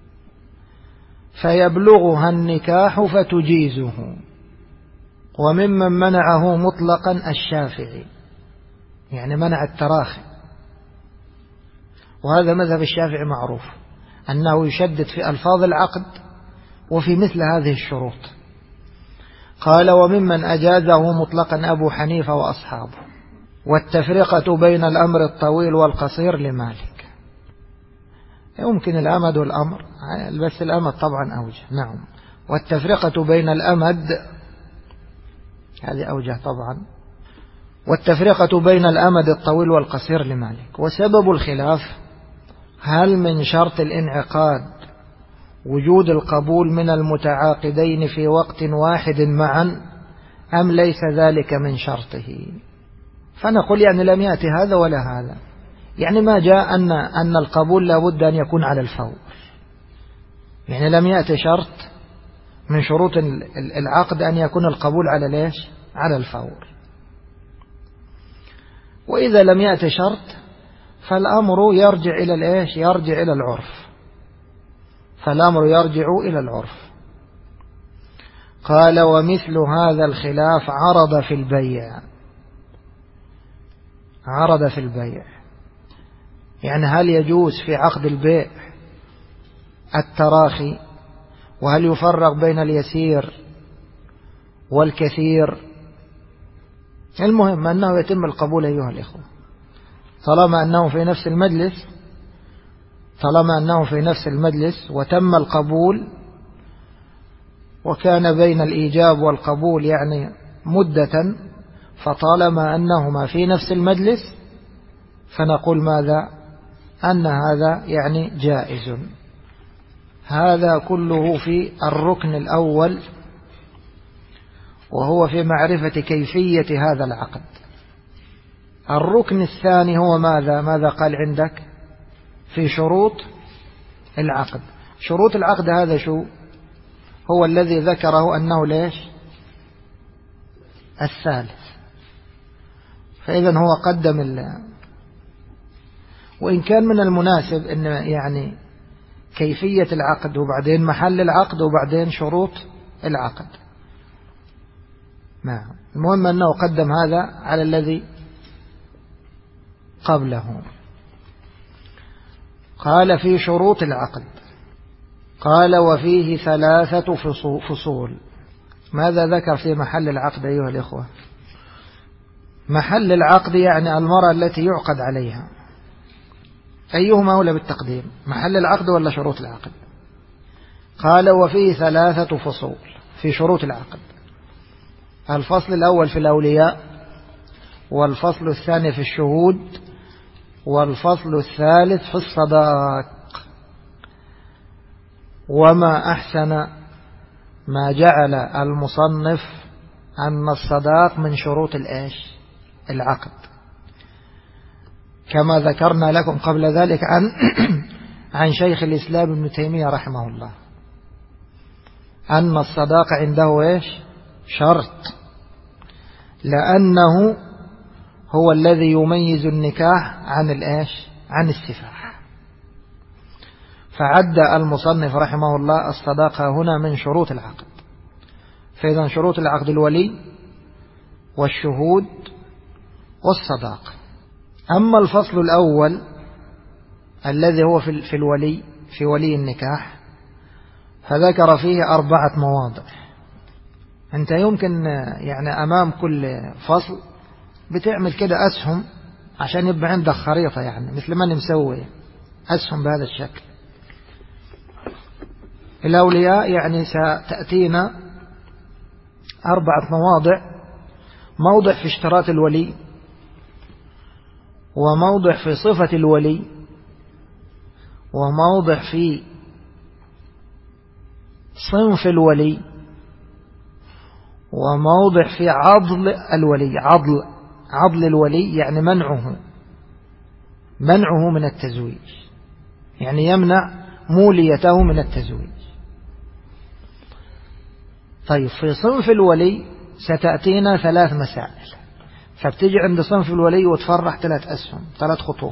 فيبلغها النكاح فتجيزه. وممن منعه مطلقا الشافعي، يعني منع التراخي. وهذا مذهب الشافعي معروف أنه يشدد في ألفاظ العقد وفي مثل هذه الشروط. قال: وممن أجازه مطلقا أبو حنيفة وأصحابه. والتفرقة بين الأمر الطويل والقصير لمالك. يمكن الأمد والأمر، بس الأمد طبعا أوجه. نعم. والتفرقة بين الأمد هذه أوجه طبعا. والتفرقة بين الأمد الطويل والقصير لمالك. وسبب الخلاف: هل من شرط الانعقاد وجود القبول من المتعاقدين في وقت واحد معا أم ليس ذلك من شرطه؟ فنقول يعني لم يأتي هذا ولا هذا. يعني ما جاء أن القبول لابد أن يكون على الفور. يعني لم يأتي شرط من شروط العقد أن يكون القبول على على الفور. وإذا لم يأتي شرط فالأمر يرجع إلى يرجع إلى العرف. فالأمر يرجع إلى العرف. قال ومثل هذا الخلاف عرض في البيع. عرض في البيع يعني هل يجوز في عقد البيع التراخي، وهل يفرق بين اليسير والكثير؟ المهم أنه يتم القبول أيها الإخوة طالما أنه في نفس المجلس وتم القبول، وكان بين الإيجاب والقبول يعني مدة، فطالما أنهما في نفس المجلس فنقول ماذا؟ أن هذا يعني جائز. هذا كله في الركن الأول، وهو في معرفة كيفية هذا العقد. الركن الثاني هو ماذا قال عندك؟ في شروط العقد. شروط العقد هذا شو هو؟ الذي ذكره أنه ليش؟ الثالث. فإذا هو قدم وإن كان من المناسب أن يعني كيفية العقد وبعدين محل العقد وبعدين شروط العقد. نعم، المهم أنه قدم هذا على الذي قبله. قال في شروط العقد، قال وفيه 3 فصول. ماذا ذكر في محل العقد أيها الإخوة؟ محل العقد يعني المرأة التي يعقد عليها، أيهما أولى بالتقديم، محل العقد ولا شروط العقد؟ قال وفيه 3 فصول في شروط العقد. الفصل الأول في الأولياء، والفصل الثاني في الشهود، والفصل الثالث في الصداق. وما أحسن ما جعل المصنف أن الصداق من شروط العقد، كما ذكرنا لكم قبل ذلك عن شيخ الإسلام ابن تيمية رحمه الله أن الصداق عنده شرط، لأنه هو الذي يميز النكاح عن السفاح. فعد المصنف رحمه الله الصداقة هنا من شروط العقد. فإذا شروط العقد الولي والشهود والصداق. أما الفصل الأول الذي هو في ولي النكاح، فذكر فيه 4 مواضع. أنت يمكن يعني أمام كل فصل بتعمل كده أسهم عشان يبقى عندك خريطة، يعني مثل ما مسوي أسهم بهذا الشكل. الأولياء يعني ستأتينا 4 مواضع: موضع في اشتراط الولي، وموضع في صفة الولي، وموضع في صنف الولي، وموضع في عضل الولي. عضل الولي يعني منعه من التزويج، يعني يمنع موليته من التزويج. طيب في صنف الولي ستأتينا 3 مسائل، فبتجي عند صنف الولي وتفرح 3 أسهم، 3 خطوط.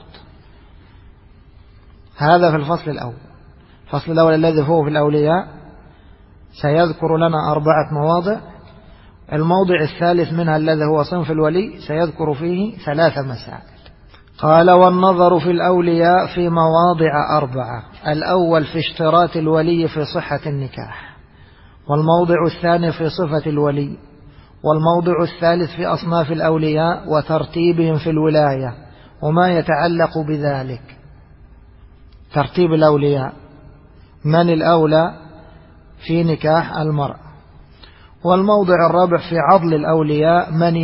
هذا في الفصل الأول. الفصل الأول الذي هو في الأولياء سيذكر لنا 4 مواضع. الموضع الثالث منها الذي هو صنف الولي سيذكر فيه 3 مسائل. قال والنظر في الأولياء في مواضع 4: الأول في اشتراط الولي في صحة النكاح، والموضع الثاني في صفة الولي، والموضع الثالث في أصناف الأولياء وترتيبهم في الولاية وما يتعلق بذلك. ترتيب الأولياء، من الأولى في نكاح المرأة. والموضع الرابع في عضل الأولياء، من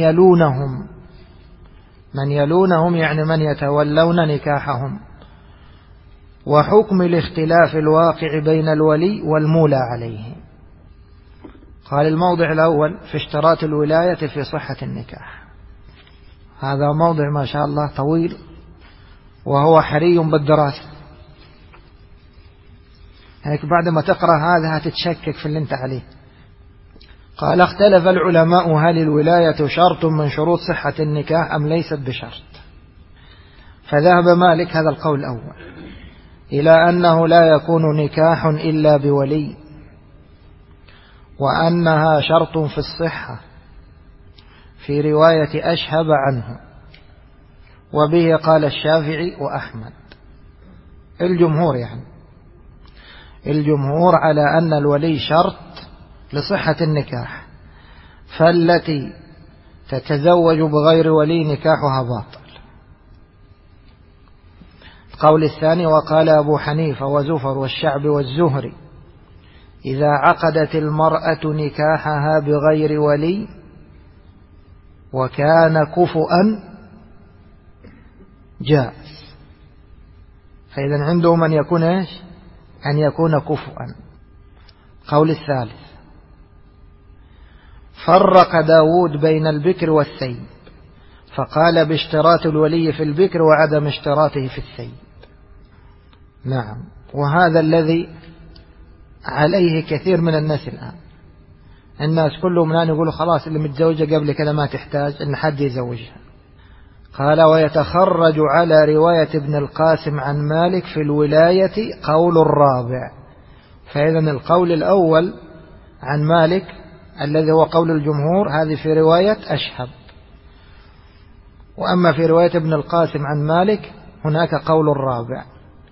يلونهم يعني من يتولون نكاحهم، وحكم الاختلاف الواقع بين الولي والمولى عليه. قال الموضع الأول في اشتراط الولاية في صحة النكاح. هذا موضع ما شاء الله طويل، وهو حري بالدراسة. هيك بعد ما تقرأ هذا هتتشكك في اللي انت عليه. قال اختلف العلماء هل الولاية شرط من شروط صحة النكاح أم ليست بشرط. فذهب مالك هذا القول الأول إلى أنه لا يكون نكاح إلا بولي، وأنها شرط في الصحة في رواية أشهب عنه، وبه قال الشافعي وأحمد. الجمهور يعني الجمهور على أن الولي شرط لصحة النكاح، فالتي تتزوج بغير ولي نكاحها باطل. القول الثاني وقال أبو حنيفة وزفر والشعب والزهري إذا عقدت المرأة نكاحها بغير ولي وكان كفؤا جائز. فإذا عنده من يكون إيش؟ أن يكون كفؤا. قول الثالث فرق داود بين البكر والثيب، فقال باشتراط الولي في البكر وعدم اشتراطه في الثيب. نعم، وهذا الذي عليه كثير من الناس الآن. الناس كلهم الآن يقولوا خلاص اللي متزوجة قبل كذا ما تحتاج أن حد يزوجها. قال ويتخرج على رواية ابن القاسم عن مالك في الولاية قول الرابع. فإذا القول الأول عن مالك الذي هو قول الجمهور هذه في رواية أشهب، وأما في رواية ابن القاسم عن مالك هناك قول الرابع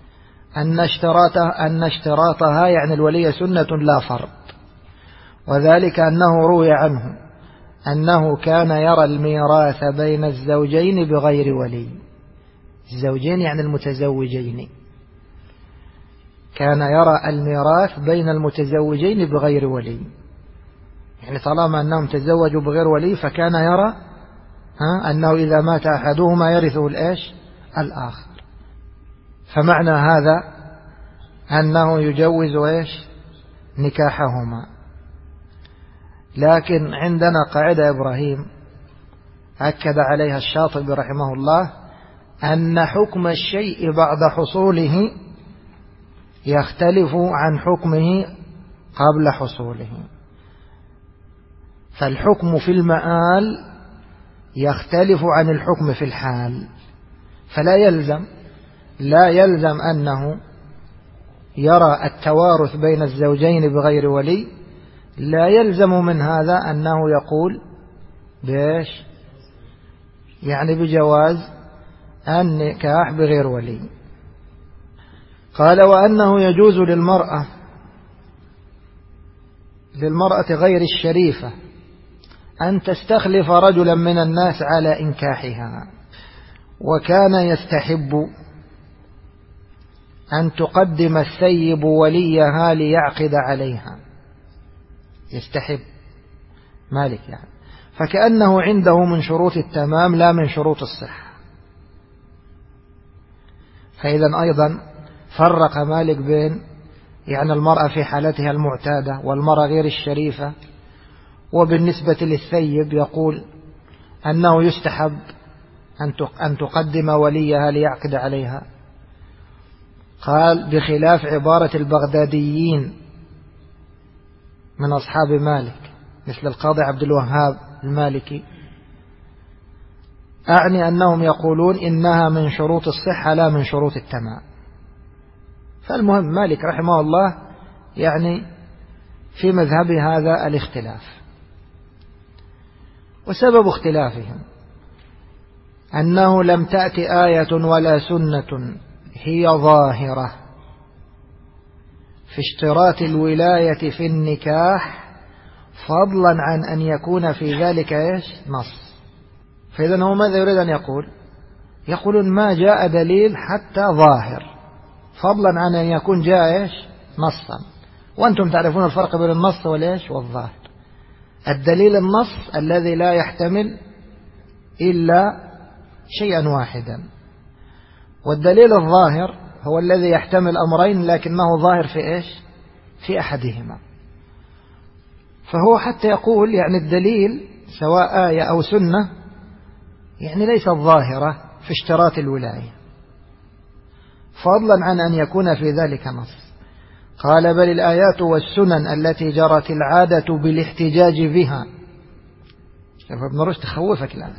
أن اشتراطها يعني الولي سنة لا فرض، وذلك أنه روي عنه أنه كان يرى الميراث بين الزوجين بغير ولي. الزوجين يعني المتزوجين، كان يرى الميراث بين المتزوجين بغير ولي، يعني طالما أنهم تزوجوا بغير ولي فكان يرى أنه إذا مات أحدهما يرثه الآخر. فمعنى هذا أنه يجوز نكاحهما. لكن عندنا قاعدة إبراهيم أكد عليها الشاطبي رحمه الله أن حكم الشيء بعد حصوله يختلف عن حكمه قبل حصوله. فالحكم في المآل يختلف عن الحكم في الحال، فلا يلزم أنه يرى التوارث بين الزوجين بغير ولي، لا يلزم من هذا أنه يقول يعني بجواز النكاح بغير ولي. قال وأنه يجوز للمرأة غير الشريفة أن تستخلف رجلا من الناس على إنكاحها، وكان يستحب أن تقدم الثيب وليها ليعقد عليها. يستحب مالك يعني، فكأنه عنده من شروط التمام لا من شروط الصحة. فإذا أيضا فرق مالك بين يعني المرأة في حالتها المعتادة والمرأة غير الشريفة. وبالنسبة للثيب يقول أنه يستحب أن تقدم وليها ليعقد عليها. قال بخلاف عبارة البغداديين من أصحاب مالك مثل القاضي عبد الوهاب المالكي، أعني أنهم يقولون إنها من شروط الصحة لا من شروط التمام. فالمهم مالك رحمه الله يعني في مذهب هذا الاختلاف. وسبب اختلافهم أنه لم تأتي آية ولا سنة هي ظاهرة في اشتراط الولاية في النكاح فضلا عن أن يكون في ذلك نص. فإذا هو ماذا يريد أن يقولون ما جاء دليل حتى ظاهر فضلا عن أن يكون جاء نصا. وأنتم تعرفون الفرق بين النص والظاهر. الدليل النص الذي لا يحتمل إلا شيئا واحدا، والدليل الظاهر هو الذي يحتمل أمرين لكنه ظاهر في أحدهما. فهو حتى يقول يعني الدليل سواء آية أو سنة يعني ليست ظاهرة في اشتراط الولاية فضلا عن أن يكون في ذلك نص. قال بل الآيات والسنن التي جرت العادة بالاحتجاج بها. ابن رشد تخوفك الآن.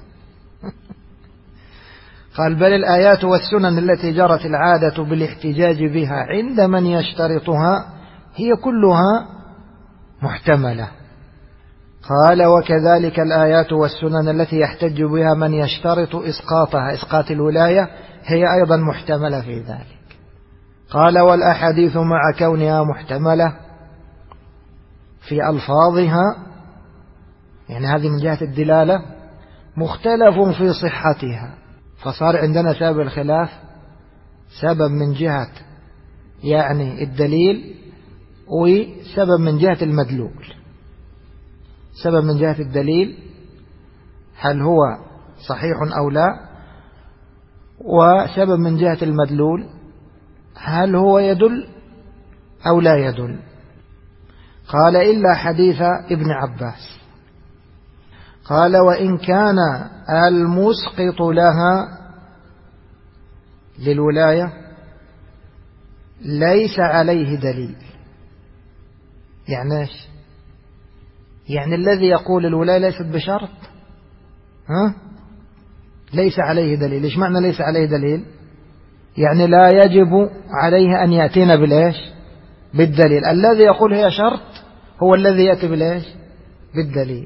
قال بل الآيات والسنن التي جرت العادة بالاحتجاج بها عند من يشترطها هي كلها محتملة. قال وكذلك الآيات والسنن التي يحتج بها من يشترط إسقاطها، إسقاط الولاية، هي أيضا محتملة في ذلك. قال والأحاديث مع كونها محتملة في ألفاظها، يعني هذه من جهة الدلالة، مختلف في صحتها، فصار عندنا سبب الخلاف سبب من جهة يعني الدليل، وسبب من جهة المدلول. سبب من جهة الدليل هل هو صحيح أو لا، وسبب من جهة المدلول هل هو يدل أو لا يدل. قال إلا حديث ابن عباس. قال وإن كان المسقط لها للولاية ليس عليه دليل. يعني ايش؟ يعني الذي يقول الولاية ليست بشرط ليس عليه دليل. ايش معنى ليس عليه دليل؟ يعني لا يجب عليه أن يأتينا بالإيش؟ بالدليل. الذي يقول هي شرط هو الذي يأتي بالإيش؟ بالدليل.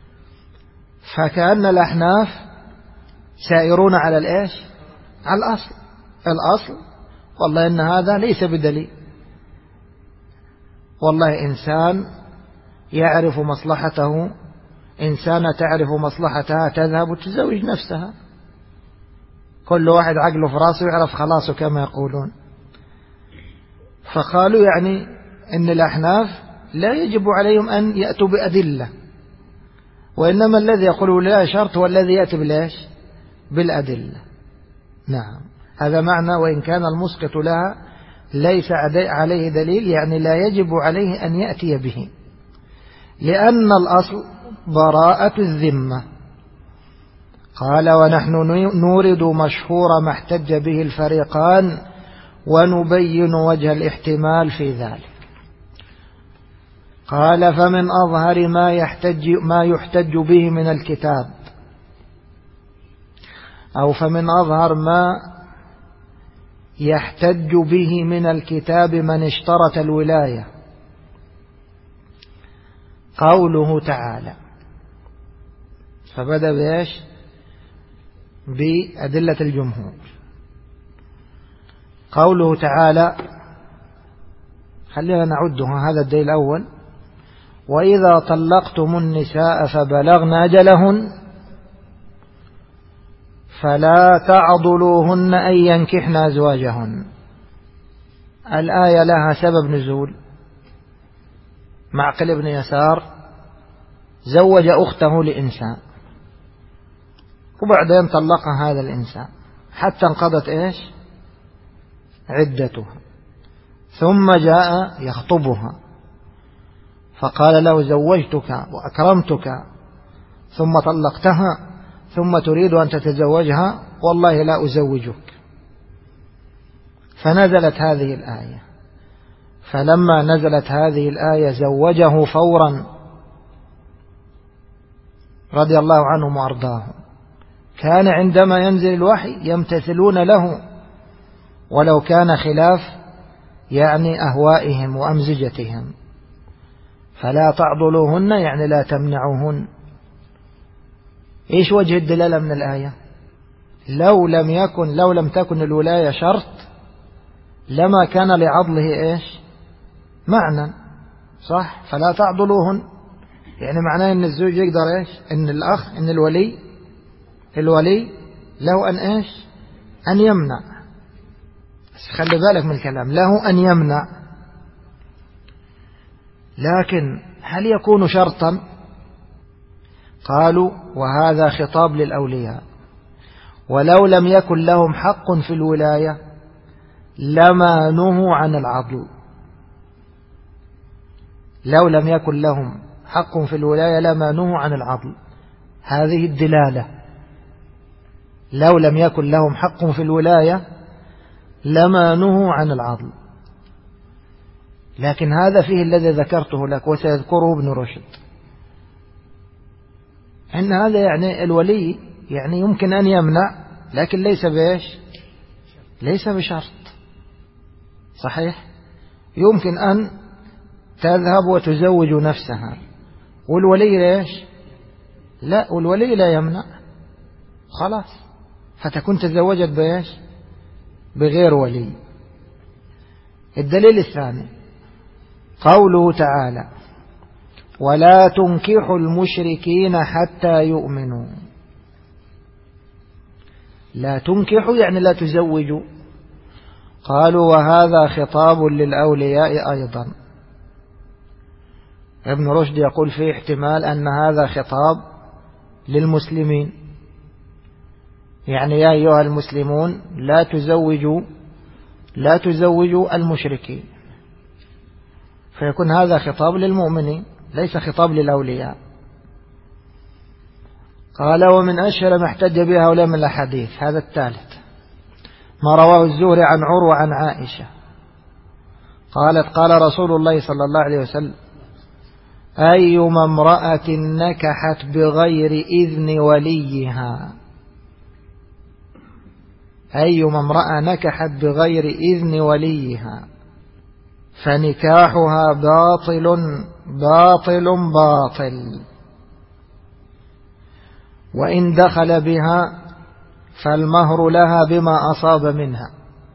فكأن الأحناف سائرون على الإيش؟ على الأصل. الأصل والله إن هذا ليس بدليل، والله إنسان يعرف مصلحته، إنسانة تعرف مصلحتها تذهب وتزوج نفسها، كل واحد عقله في راسه يعرف خلاصه كما يقولون. فقالوا يعني إن الأحناف لا يجب عليهم أن يأتوا بأدلة، وإنما الذي يقول لا شرط هو الذي يأتي بالإيش؟ بالأدلة. نعم، هذا معنى وإن كان المسقط لها ليس عليه دليل، يعني لا يجب عليه أن يأتي به، لأن الأصل براءة الذمة. قال ونحن نورد مشهور ما احتج به الفريقان ونبين وجه الاحتمال في ذلك. قال فمن أظهر ما يحتج به من الكتاب، أو فمن أظهر ما يحتج به من الكتاب من اشترط الولاية قوله تعالى. فبدأ بإيش؟ بأدلة الجمهور. قوله تعالى، خلينا نعدها، هذا الدليل الأول: وإذا طلقتم النساء فبلغن أجلهن فلا تعضلوهن أن ينكحن أزواجهن. الآية لها سبب نزول. معقل بن يسار زوج أخته لإنسان، وبعدين طلقها هذا الإنسان حتى انقضت إيش؟ عدتها، ثم جاء يخطبها فقال له زوجتك وأكرمتك ثم طلقتها ثم تريد أن تتزوجها، والله لا أزوجك. فنزلت هذه الآية. فلما نزلت هذه الآية زوجه فورا رضي الله عنهم وأرضاهم. كان عندما ينزل الوحي يمتثلون له ولو كان خلاف يعني أهوائهم وأمزجتهم. فلا تعضلوهن يعني لا تمنعوهن. إيش وجه الدلالة من الآية؟ لو لم تكن الولاية شرط لما كان لعضله إيش؟ معنى، صح؟ فلا تعضلوهن يعني معناه إن الزوج يقدر إيش؟ إن الأخ، إن الولي له أن إيش؟ أن يمنع. بس خلي بالك من الكلام، له أن يمنع، لكن هل يكون شرطا؟ قالوا وهذا خطاب للأولياء، ولو لم يكن لهم حق في الولاية لما نهوا عن العضل. لو لم يكن لهم حق في الولاية لما نهوا عن العضل. هذه الدلالة، لو لم يكن لهم حق في الولاية لما نهوا عن العضل. لكن هذا فيه الذي ذكرته لك وسيذكره ابن رشد، إن هذا يعني الولي يعني يمكن أن يمنع لكن ليس بإيش؟ ليس بشرط. صحيح؟ يمكن أن تذهب وتزوج نفسها، والولي ليش؟ لا، والولي لا يمنع، خلاص، فتكون تزوجت بإيش؟ بغير ولي. الدليل الثاني قوله تعالى: ولا تنكحوا المشركين حتى يؤمنوا. لا تنكحوا يعني لا تزوجوا. قالوا وهذا خطاب للأولياء أيضا. ابن رشد يقول فيه احتمال أن هذا خطاب للمسلمين، يعني يا أيها المسلمون لا تزوجوا المشركين، فيكون هذا خطاب للمؤمنين ليس خطاب للأولياء. قال ومن أشهر ما احتج به هؤلاء من الأحاديث، هذا الثالث، ما رواه الزهري عن عروة عن عائشة قالت قال رسول الله صلى الله عليه وسلم: أيما امرأة نكحت بغير إذن وليها، أيما امرأة نكحت بغير إذن وليها فنكاحها باطل باطل باطل، وإن دخل بها فالمهر لها بما أصاب منها،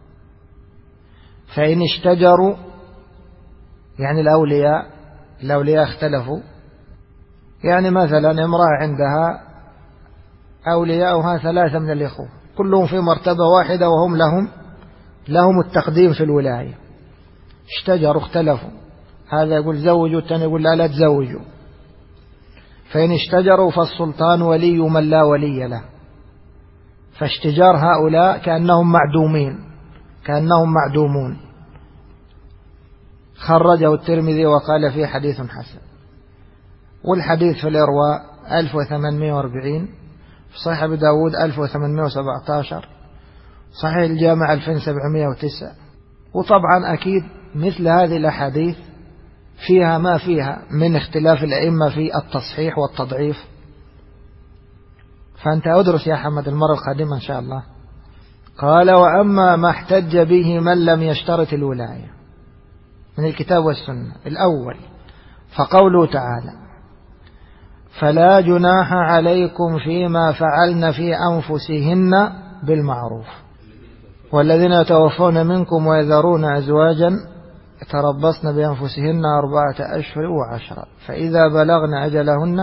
فإن اشتجروا، يعني الأولياء اختلفوا، يعني مثلا امرأة عندها أولياؤها 3 من الإخوة كلهم في مرتبة واحدة وهم لهم التقديم في الولاية، اشتجروا اختلفوا، هذا يقول زوجوا، الثاني يقول لا تزوجوا، فإن اشتجروا فالسلطان ولي من لا ولي له، فاشتجار هؤلاء كأنهم معدومون. خرجه الترمذي وقال فيه حديث حسن. والحديث في الإرواء 1840، في صحيح أبي داود 1817، صحيح الجامع 2709. وطبعا أكيد مثل هذه الأحاديث فيها ما فيها من اختلاف الأئمة في التصحيح والتضعيف، فأنت أدرس يا حمد المرة القادمة إن شاء الله. قال وأما ما احتج به من لم يشترط الولاية من الكتاب والسنة: الأول فقوله تعالى: فلا جناح عليكم فيما فعلن في أنفسهن بالمعروف، والذين يتوفون منكم ويذرون أزواجا يتربصن بأنفسهن 4 أشهر و10، فإذا بلغن أجلهن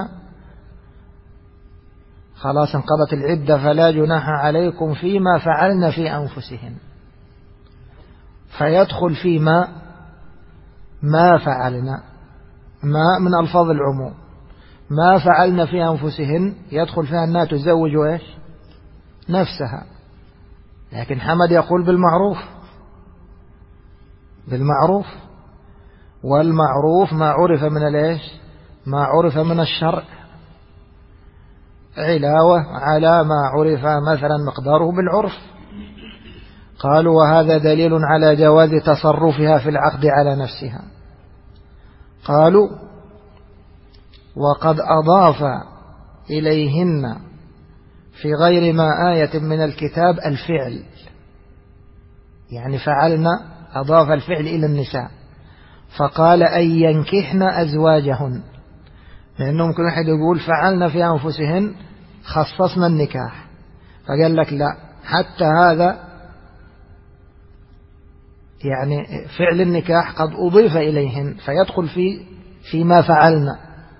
خلاص انقضت العدة فلا جناح عليكم فيما فعلن في أنفسهن، فيدخل فيما ما فعلنا، ما من ألفاظ العموم، ما فعلن في أنفسهن يدخل فيها أنها تزوج إيش؟ نفسها، لكن حمد يقول بالمعروف، والمعروف ما عرف من الإيش؟ ما عرف من الشرع، علاوة على ما عرف مثلا مقداره بالعرف. قالوا وهذا دليل على جواز تصرفها في العقد على نفسها. قالوا وقد أضاف إليهن في غير ما آية من الكتاب الفعل، يعني فعلنا أضاف الفعل إلى النساء، فقال أن ينكحن أزواجهن، لأنه ممكن واحد يقول فعلنا في أنفسهن خصصنا النكاح، فقال لك لا، حتى هذا يعني فعل النكاح قد أضيف إليهن فيدخل فيما فعلنا،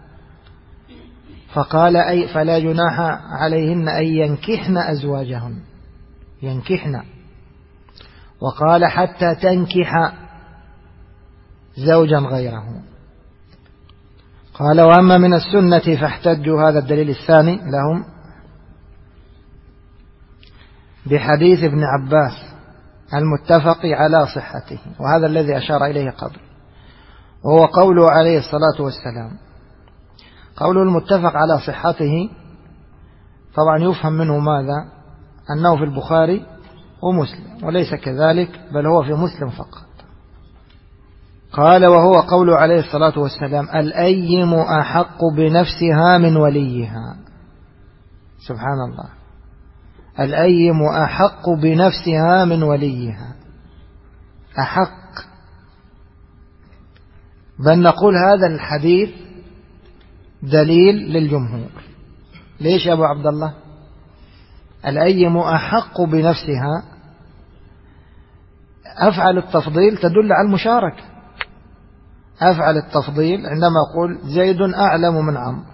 فقال أي فلا جناح عليهن أن ينكحن أزواجهن، ينكحن، وقال حتى تنكح زوجا غيره. قال وأما من السنة فاحتجوا، هذا الدليل الثاني لهم، بحديث ابن عباس المتفق على صحته، وهذا الذي أشار إليه قبل، وهو قوله عليه الصلاة والسلام. قوله المتفق على صحته طبعا يفهم منه ماذا؟ أنه في البخاري ومسلم، وليس كذلك بل هو في مسلم فقط. قال وهو قوله عليه الصلاة والسلام: الأيم أحق بنفسها من وليها. سبحان الله، الأيم أحق بنفسها من وليها، أحق بل نقول هذا الحديث دليل للجمهور. ليش يا أبو عبد الله؟ الأيم أحق بنفسها، أفعل التفضيل تدل على المشاركة. أفعل التفضيل عندما أقول زيد أعلم من عمرو،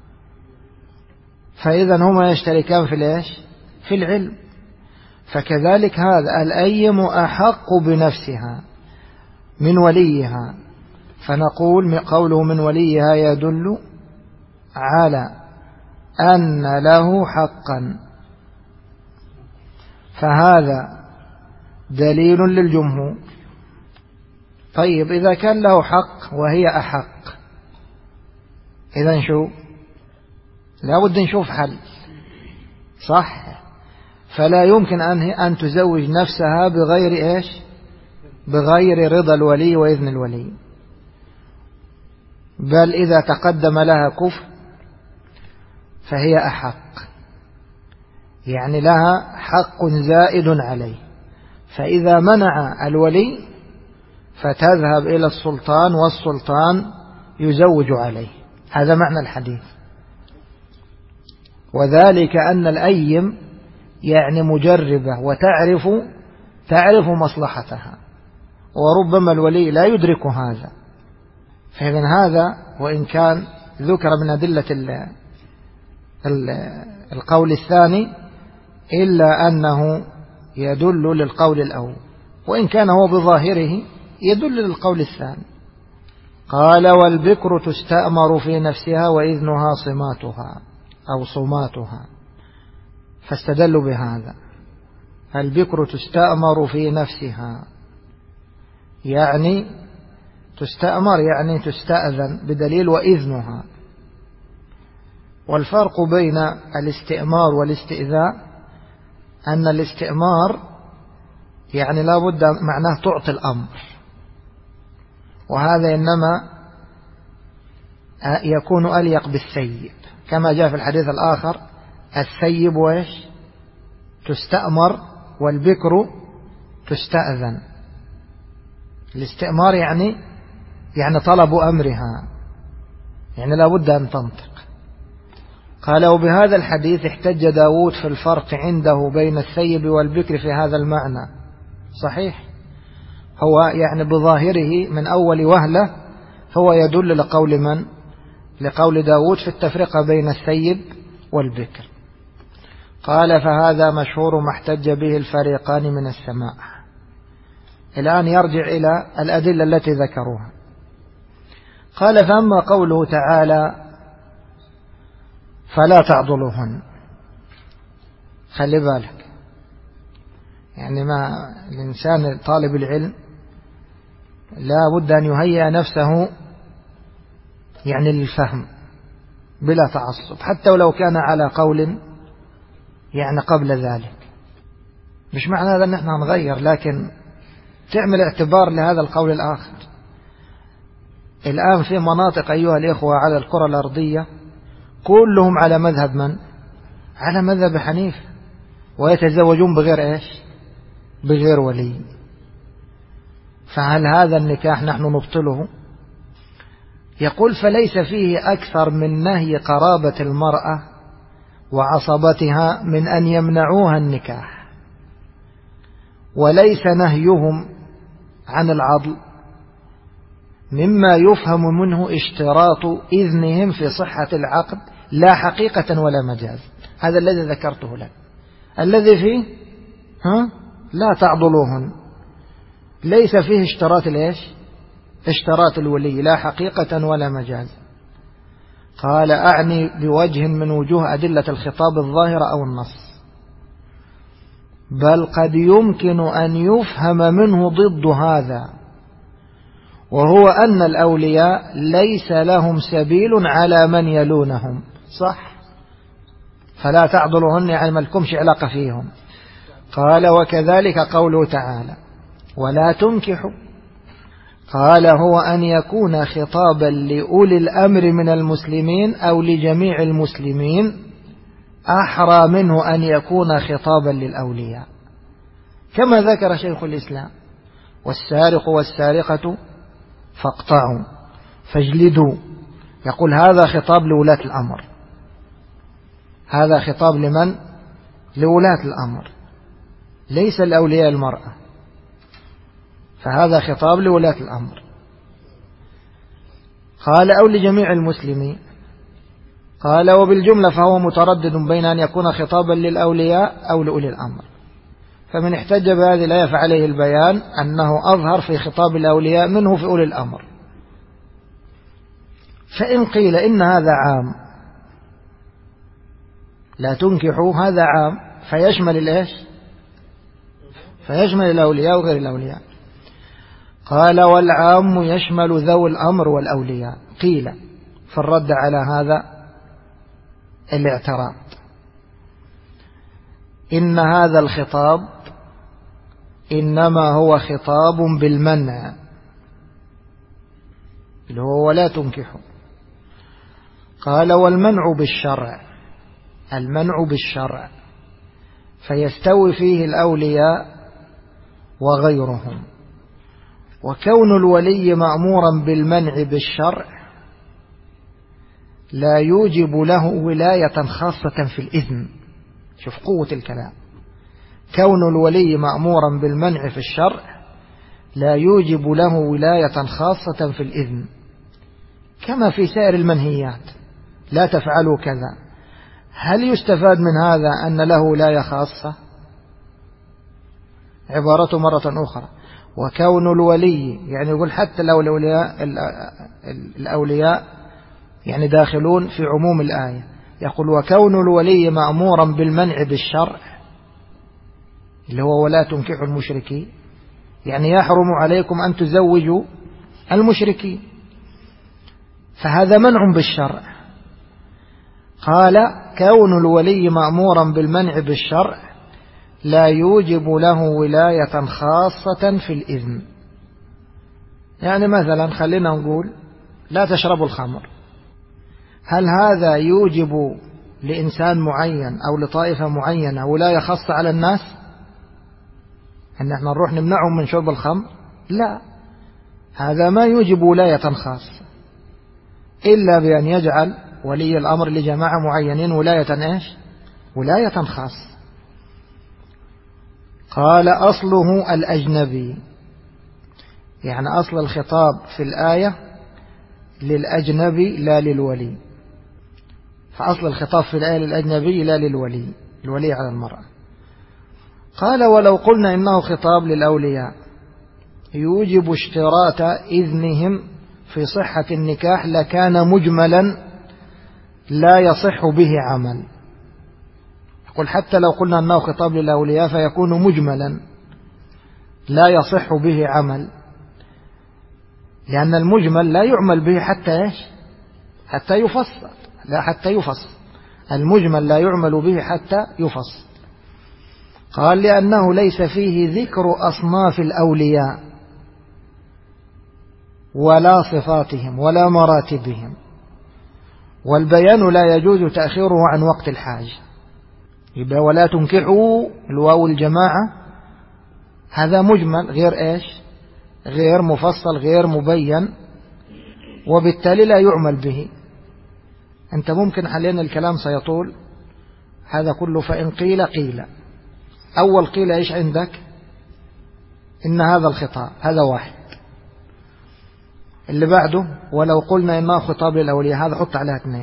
فإذا هما يشتركان في ليش؟ في العلم. فكذلك هذا الأيم أحق بنفسها من وليها، فنقول قوله من وليها يدل على أن له حقا، فهذا دليل للجمهور. طيب إذا كان له حق وهي أحق، إذا شو؟ لا بد نشوف حل، صح؟ فلا يمكن أن تزوج نفسها بغير إيش؟ بغير رضا الولي وإذن الولي، بل إذا تقدم لها كفر فهي أحق، يعني لها حق زائد عليه. فإذا منع الولي فتذهب إلى السلطان والسلطان يزوج عليه. هذا معنى الحديث. وذلك أن الأيم يعني مجربة وتعرف مصلحتها، وربما الولي لا يدرك هذا. فإذن هذا وإن كان ذكر من أدلة القول الثاني إلا أنه يدل للقول الأول، وإن كان هو بظاهره يدل للقول الثاني. قال والبكر تستأمر في نفسها وإذنها صماتها أو صماتها، فاستدلوا بهذا. البكر تستأمر في نفسها يعني تستأمر يعني تستأذن بدليل وإذنها. والفرق بين الاستئمار والاستئذان أن الاستئمار يعني لا بد معناه تعطي الأمر، وهذا إنما يكون أليق بالثيب، كما جاء في الحديث الآخر الثيب وإيش؟ تستأمر والبكر تستأذن. الاستئمار يعني طلب أمرها، يعني لا بد أن تنطق. قال وبهذا الحديث احتج داود في الفرق عنده بين الثيب والبكر في هذا المعنى. صحيح، هو يعني بظاهره من أول وهلة هو يدل لقول من؟ لقول داود في التفرقة بين الثيب والبكر. قال فهذا مشهور ما احتج به الفريقان من السماع. الآن يرجع إلى الأدلة التي ذكروها. قال فأما قوله تعالى فلا تعضلوهن، خلي بالك، يعني ما الإنسان طالب العلم لا بد أن يهيئ نفسه يعني للفهم بلا تعصب، حتى ولو كان على قول يعني قبل ذلك. مش معنى هذا أن احنا نغير، لكن تعمل اعتبار لهذا القول الآخر. الآن في مناطق أيها الإخوة على الكرة الأرضية كلهم على مذهب من؟ على مذهب حنيفة، ويتزوجون بغير إيش؟ بغير ولي. فهل هذا النكاح نحن نبطله؟ يقول فليس فيه أكثر من نهي قرابة المرأة وعصبتها من أن يمنعوها النكاح، وليس نهيهم عن العضل مما يفهم منه اشتراط إذنهم في صحة العقد لا حقيقة ولا مجاز. هذا الذي ذكرته لك، الذي فيه لا تعضلوهن ليس فيه اشتراط الإيش؟ اشتراط الولي لا حقيقة ولا مجاز. قال أعني بوجه من وجوه أدلة الخطاب الظاهرة أو النص، بل قد يمكن أن يفهم منه ضد هذا، وهو أن الأولياء ليس لهم سبيل على من يلونهم. صح، فلا تعضلوهن يعني ما لكمش علاقة فيهم. قال وكذلك قوله تعالى ولا تنكحوا، قال هو أن يكون خطابا لأولي الأمر من المسلمين أو لجميع المسلمين أحرى منه أن يكون خطابا للأولياء، كما ذكر شيخ الإسلام والسارق والسارقة فاقطعوا فاجلدوا. يقول هذا خطاب لولاة الأمر. هذا خطاب لمن؟ لولاة الأمر، ليس لأولياء المرأة، فهذا خطاب لولاة الأمر. قال أو لجميع المسلمين. قال وبالجملة فهو متردد بين أن يكون خطابا للأولياء أو لأولي الأمر، فمن احتج بهذه الآية فعليه البيان أنه أظهر في خطاب الأولياء منه في أولي الأمر. فإن قيل إن هذا عام لا تنكحوا، هذا عام فيشمل الإيش؟ فيشمل الأولياء وغير الأولياء. قال والعام يشمل ذوي الأمر والأولياء. قيل فالرد على هذا الاعتراض إن هذا الخطاب إنما هو خطاب بالمنع اللي هو ولا تنكحوا. قال والمنع بالشرع، المنع بالشرع فيستوي فيه الأولياء وغيرهم، وكون الولي مأمورا بالمنع بالشرع لا يوجب له ولاية خاصة في الإذن. شوف قوة الكلام، كون الولي مأمورا بالمنع في الشرع لا يوجب له ولاية خاصة في الإذن، كما في سائر المنهيات لا تفعلوا كذا. هل يستفاد من هذا أن له ولاية خاصة؟ عبارته مرة أخرى وكون الولي، يعني يقول حتى لو الأولياء يعني داخلون في عموم الآية، يقول وكون الولي مأمورا بالمنع بالشرع اللي هو ولا تنكحوا المشركين، يعني يحرم عليكم أن تزوجوا المشركين، فهذا منع بالشرع. قال كون الولي مأمورا بالمنع بالشرع لا يوجب له ولاية خاصة في الإذن. يعني مثلا خلينا نقول لا تشربوا الخمر، هل هذا يوجب لإنسان معين أو لطائفة معينة ولاية خاصة على الناس أن احنا نروح نمنعهم من شرب الخمر؟ لا، هذا ما يوجب ولاية خاصة إلا بأن يجعل ولي الأمر لجماعة معينين ولاية إيش؟ ولاية خاصة. قال أصله الأجنبي، يعني أصل الخطاب في الآية للأجنبي لا للولي، فأصل الخطاب في الآية للأجنبي لا للولي، الولي على المرأة. قال ولو قلنا إنه خطاب للأولياء يوجب اشتراط إذنهم في صحة النكاح لكان مجملا لا يصح به عمل. يقول حتى لو قلنا أنه خطاب للأولياء فيكون مجملا لا يصح به عمل، لأن المجمل لا يعمل به حتى إيش؟ حتى يفصل، لا حتى يفصل، المجمل لا يعمل به حتى يفصل. قال لأنه ليس فيه ذكر أصناف الأولياء ولا صفاتهم ولا مراتبهم، والبيان لا يجوز تأخيره عن وقت الحاجة. يبقى ولا تنكحوا الواو الجماعة هذا مجمل غير إيش؟ غير مفصل غير مبين، وبالتالي لا يعمل به. أنت ممكن حاليا الكلام سيطول هذا كله. فإن قيل قيل أول قيل إيش عندك؟ إن هذا الخطاب، هذا واحد. اللي بعده ولو قلنا إنه خطاب للأولياء، هذا حط عليها 2.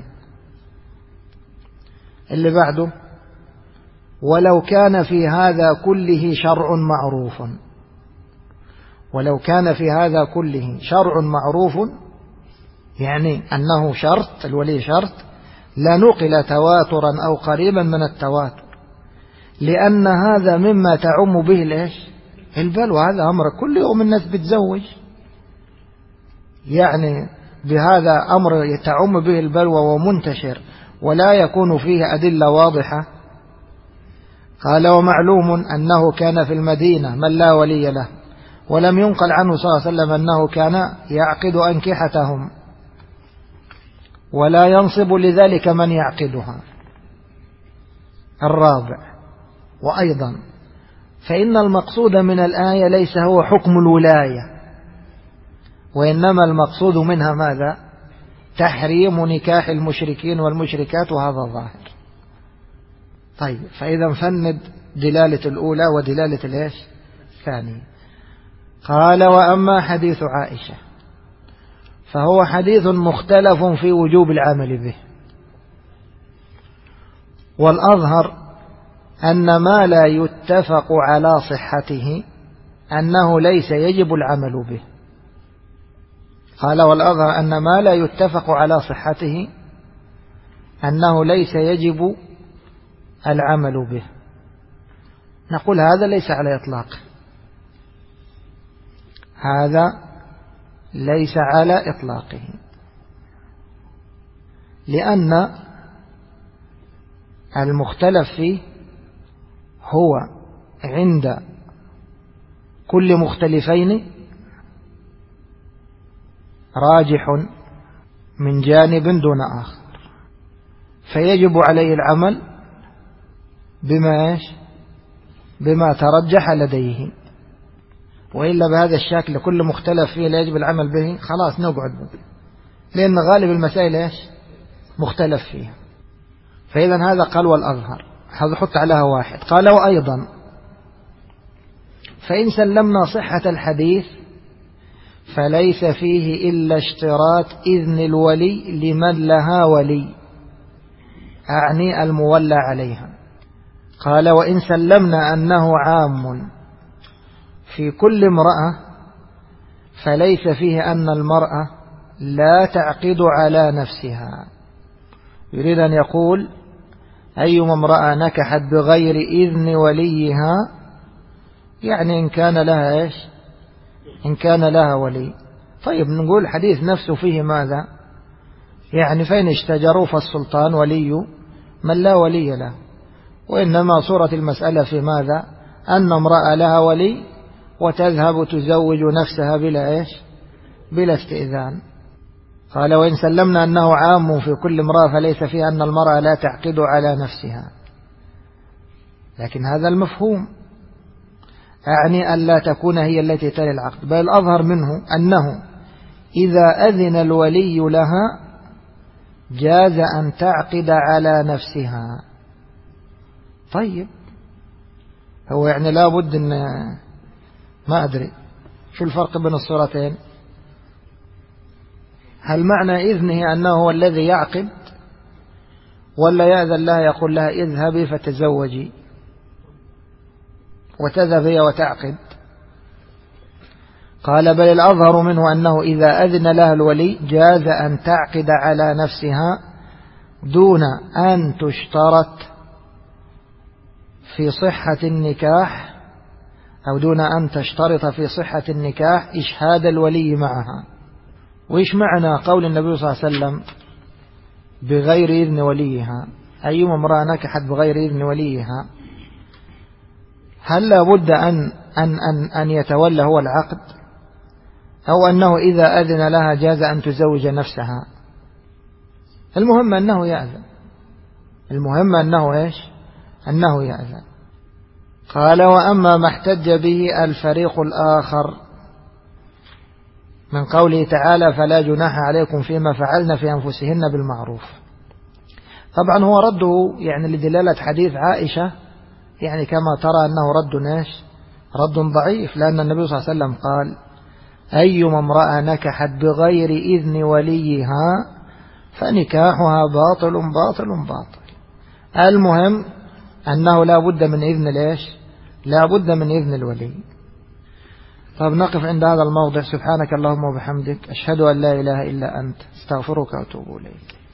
اللي بعده ولو كان في هذا كله شرع معروف، ولو كان في هذا كله شرع معروف يعني أنه شرط، الولي شرط، لنقل تواترا أو قريبا من التواتر، لأن هذا مما تعم به الإيش؟ البلوى. هذا أمر كل يوم الناس بتزوج، يعني بهذا أمر يتعم به البلوى ومنتشر ولا يكون فيه أدلة واضحة. قال ومعلوم أنه كان في المدينة من لا ولي له، ولم ينقل عنه صلى الله عليه وسلم أنه كان يعقد أنكحتهم ولا ينصب لذلك من يعقدها. الرابع وأيضا فإن المقصود من الآية ليس هو حكم الولاية، وإنما المقصود منها ماذا؟ تحريم نكاح المشركين والمشركات، وهذا ظاهر. طيب، فإذا فند دلالة الأولى ودلالة الإيش الثانية. قال: وأما حديث عائشة فهو حديث مختلف في وجوب العمل به، والأظهر أن ما لا يتفق على صحته أنه ليس يجب العمل به. قال: والأظهر أن ما لا يتفق على صحته أنه ليس يجب العمل به. نقول هذا ليس على إطلاق، هذا ليس على إطلاقه، لأن المختلف فيه هو عند كل مختلفين راجح من جانب دون آخر، فيجب عليه العمل بما ترجح لديه. وإلا بهذا الشكل كل مختلف فيه لا يجب العمل به، خلاص نقعد به، لأن غالب المسائل مختلف فيها. فإذا هذا قال والأظهر، هذا حط عليها واحد. قال: وأيضا فإن سلمنا صحة الحديث فليس فيه إلا اشتراط إذن الولي لمن لها ولي، أعني المولى عليها. قال: وإن سلمنا أنه عام في كل امرأة فليس فيه أن المرأة لا تعقد على نفسها. يريد أن يقول: أيما امرأة نكحت بغير إذن وليها، يعني إن كان لها ولي. طيب، نقول الحديث نفسه فيه ماذا؟ يعني فإن اشتجروا فالسلطان ولي من لا ولي له، وإنما صورة المسألة في ماذا؟ أن امرأة لها ولي وتذهب تزوج نفسها بلا استئذان. قال: وإن سلمنا أنه عام في كل امرأة فليس فيه أن المرأة لا تعقد على نفسها، لكن هذا المفهوم أعني أن لا تكون هي التي تلي العقد، بل الأظهر منه أنه إذا أذن الولي لها جاز أن تعقد على نفسها. طيب، هو يعني لا بد أن ما أدري شو الفرق بين الصورتين. هل معنى إذنه أنه هو الذي يعقد، ولا يأذن لها يقول لها اذهبي فتزوجي وتذهب هي وتعقد؟ قال: بل الأظهر منه أنه إذا أذن لها الولي جاز أن تعقد على نفسها دون أن تشترط في صحة النكاح، أو دون أن تشترط في صحة النكاح إشهاد الولي معها. وإيش معنى قول النبي صلى الله عليه وسلم بغير إذن وليها؟ أيما امرأة نكحت بغير إذن وليها، هل لا بد أن يتولى هو العقد، أو أنه إذا أذن لها جاز أن تزوج نفسها؟ المهم أنه يأذن، المهم أنه يأذن. قال: وأما ما احتج به الفريق الآخر من قوله تعالى: فلا جناح عليكم فيما فعلن في أنفسهن بالمعروف. طبعا هو رده يعني لدلالة حديث عائشة، يعني كما ترى أنه رد ضعيف، لأن النبي صلى الله عليه وسلم قال: أيما امرأة نكحت بغير إذن وليها فنكاحها باطل باطل باطل. المهم أنه لا بد من إذن لا بد من إذن الولي. طب نقف عند هذا الموضع. سبحانك اللهم وبحمدك، أشهد أن لا إله إلا أنت، استغفرك وأتوب إليك.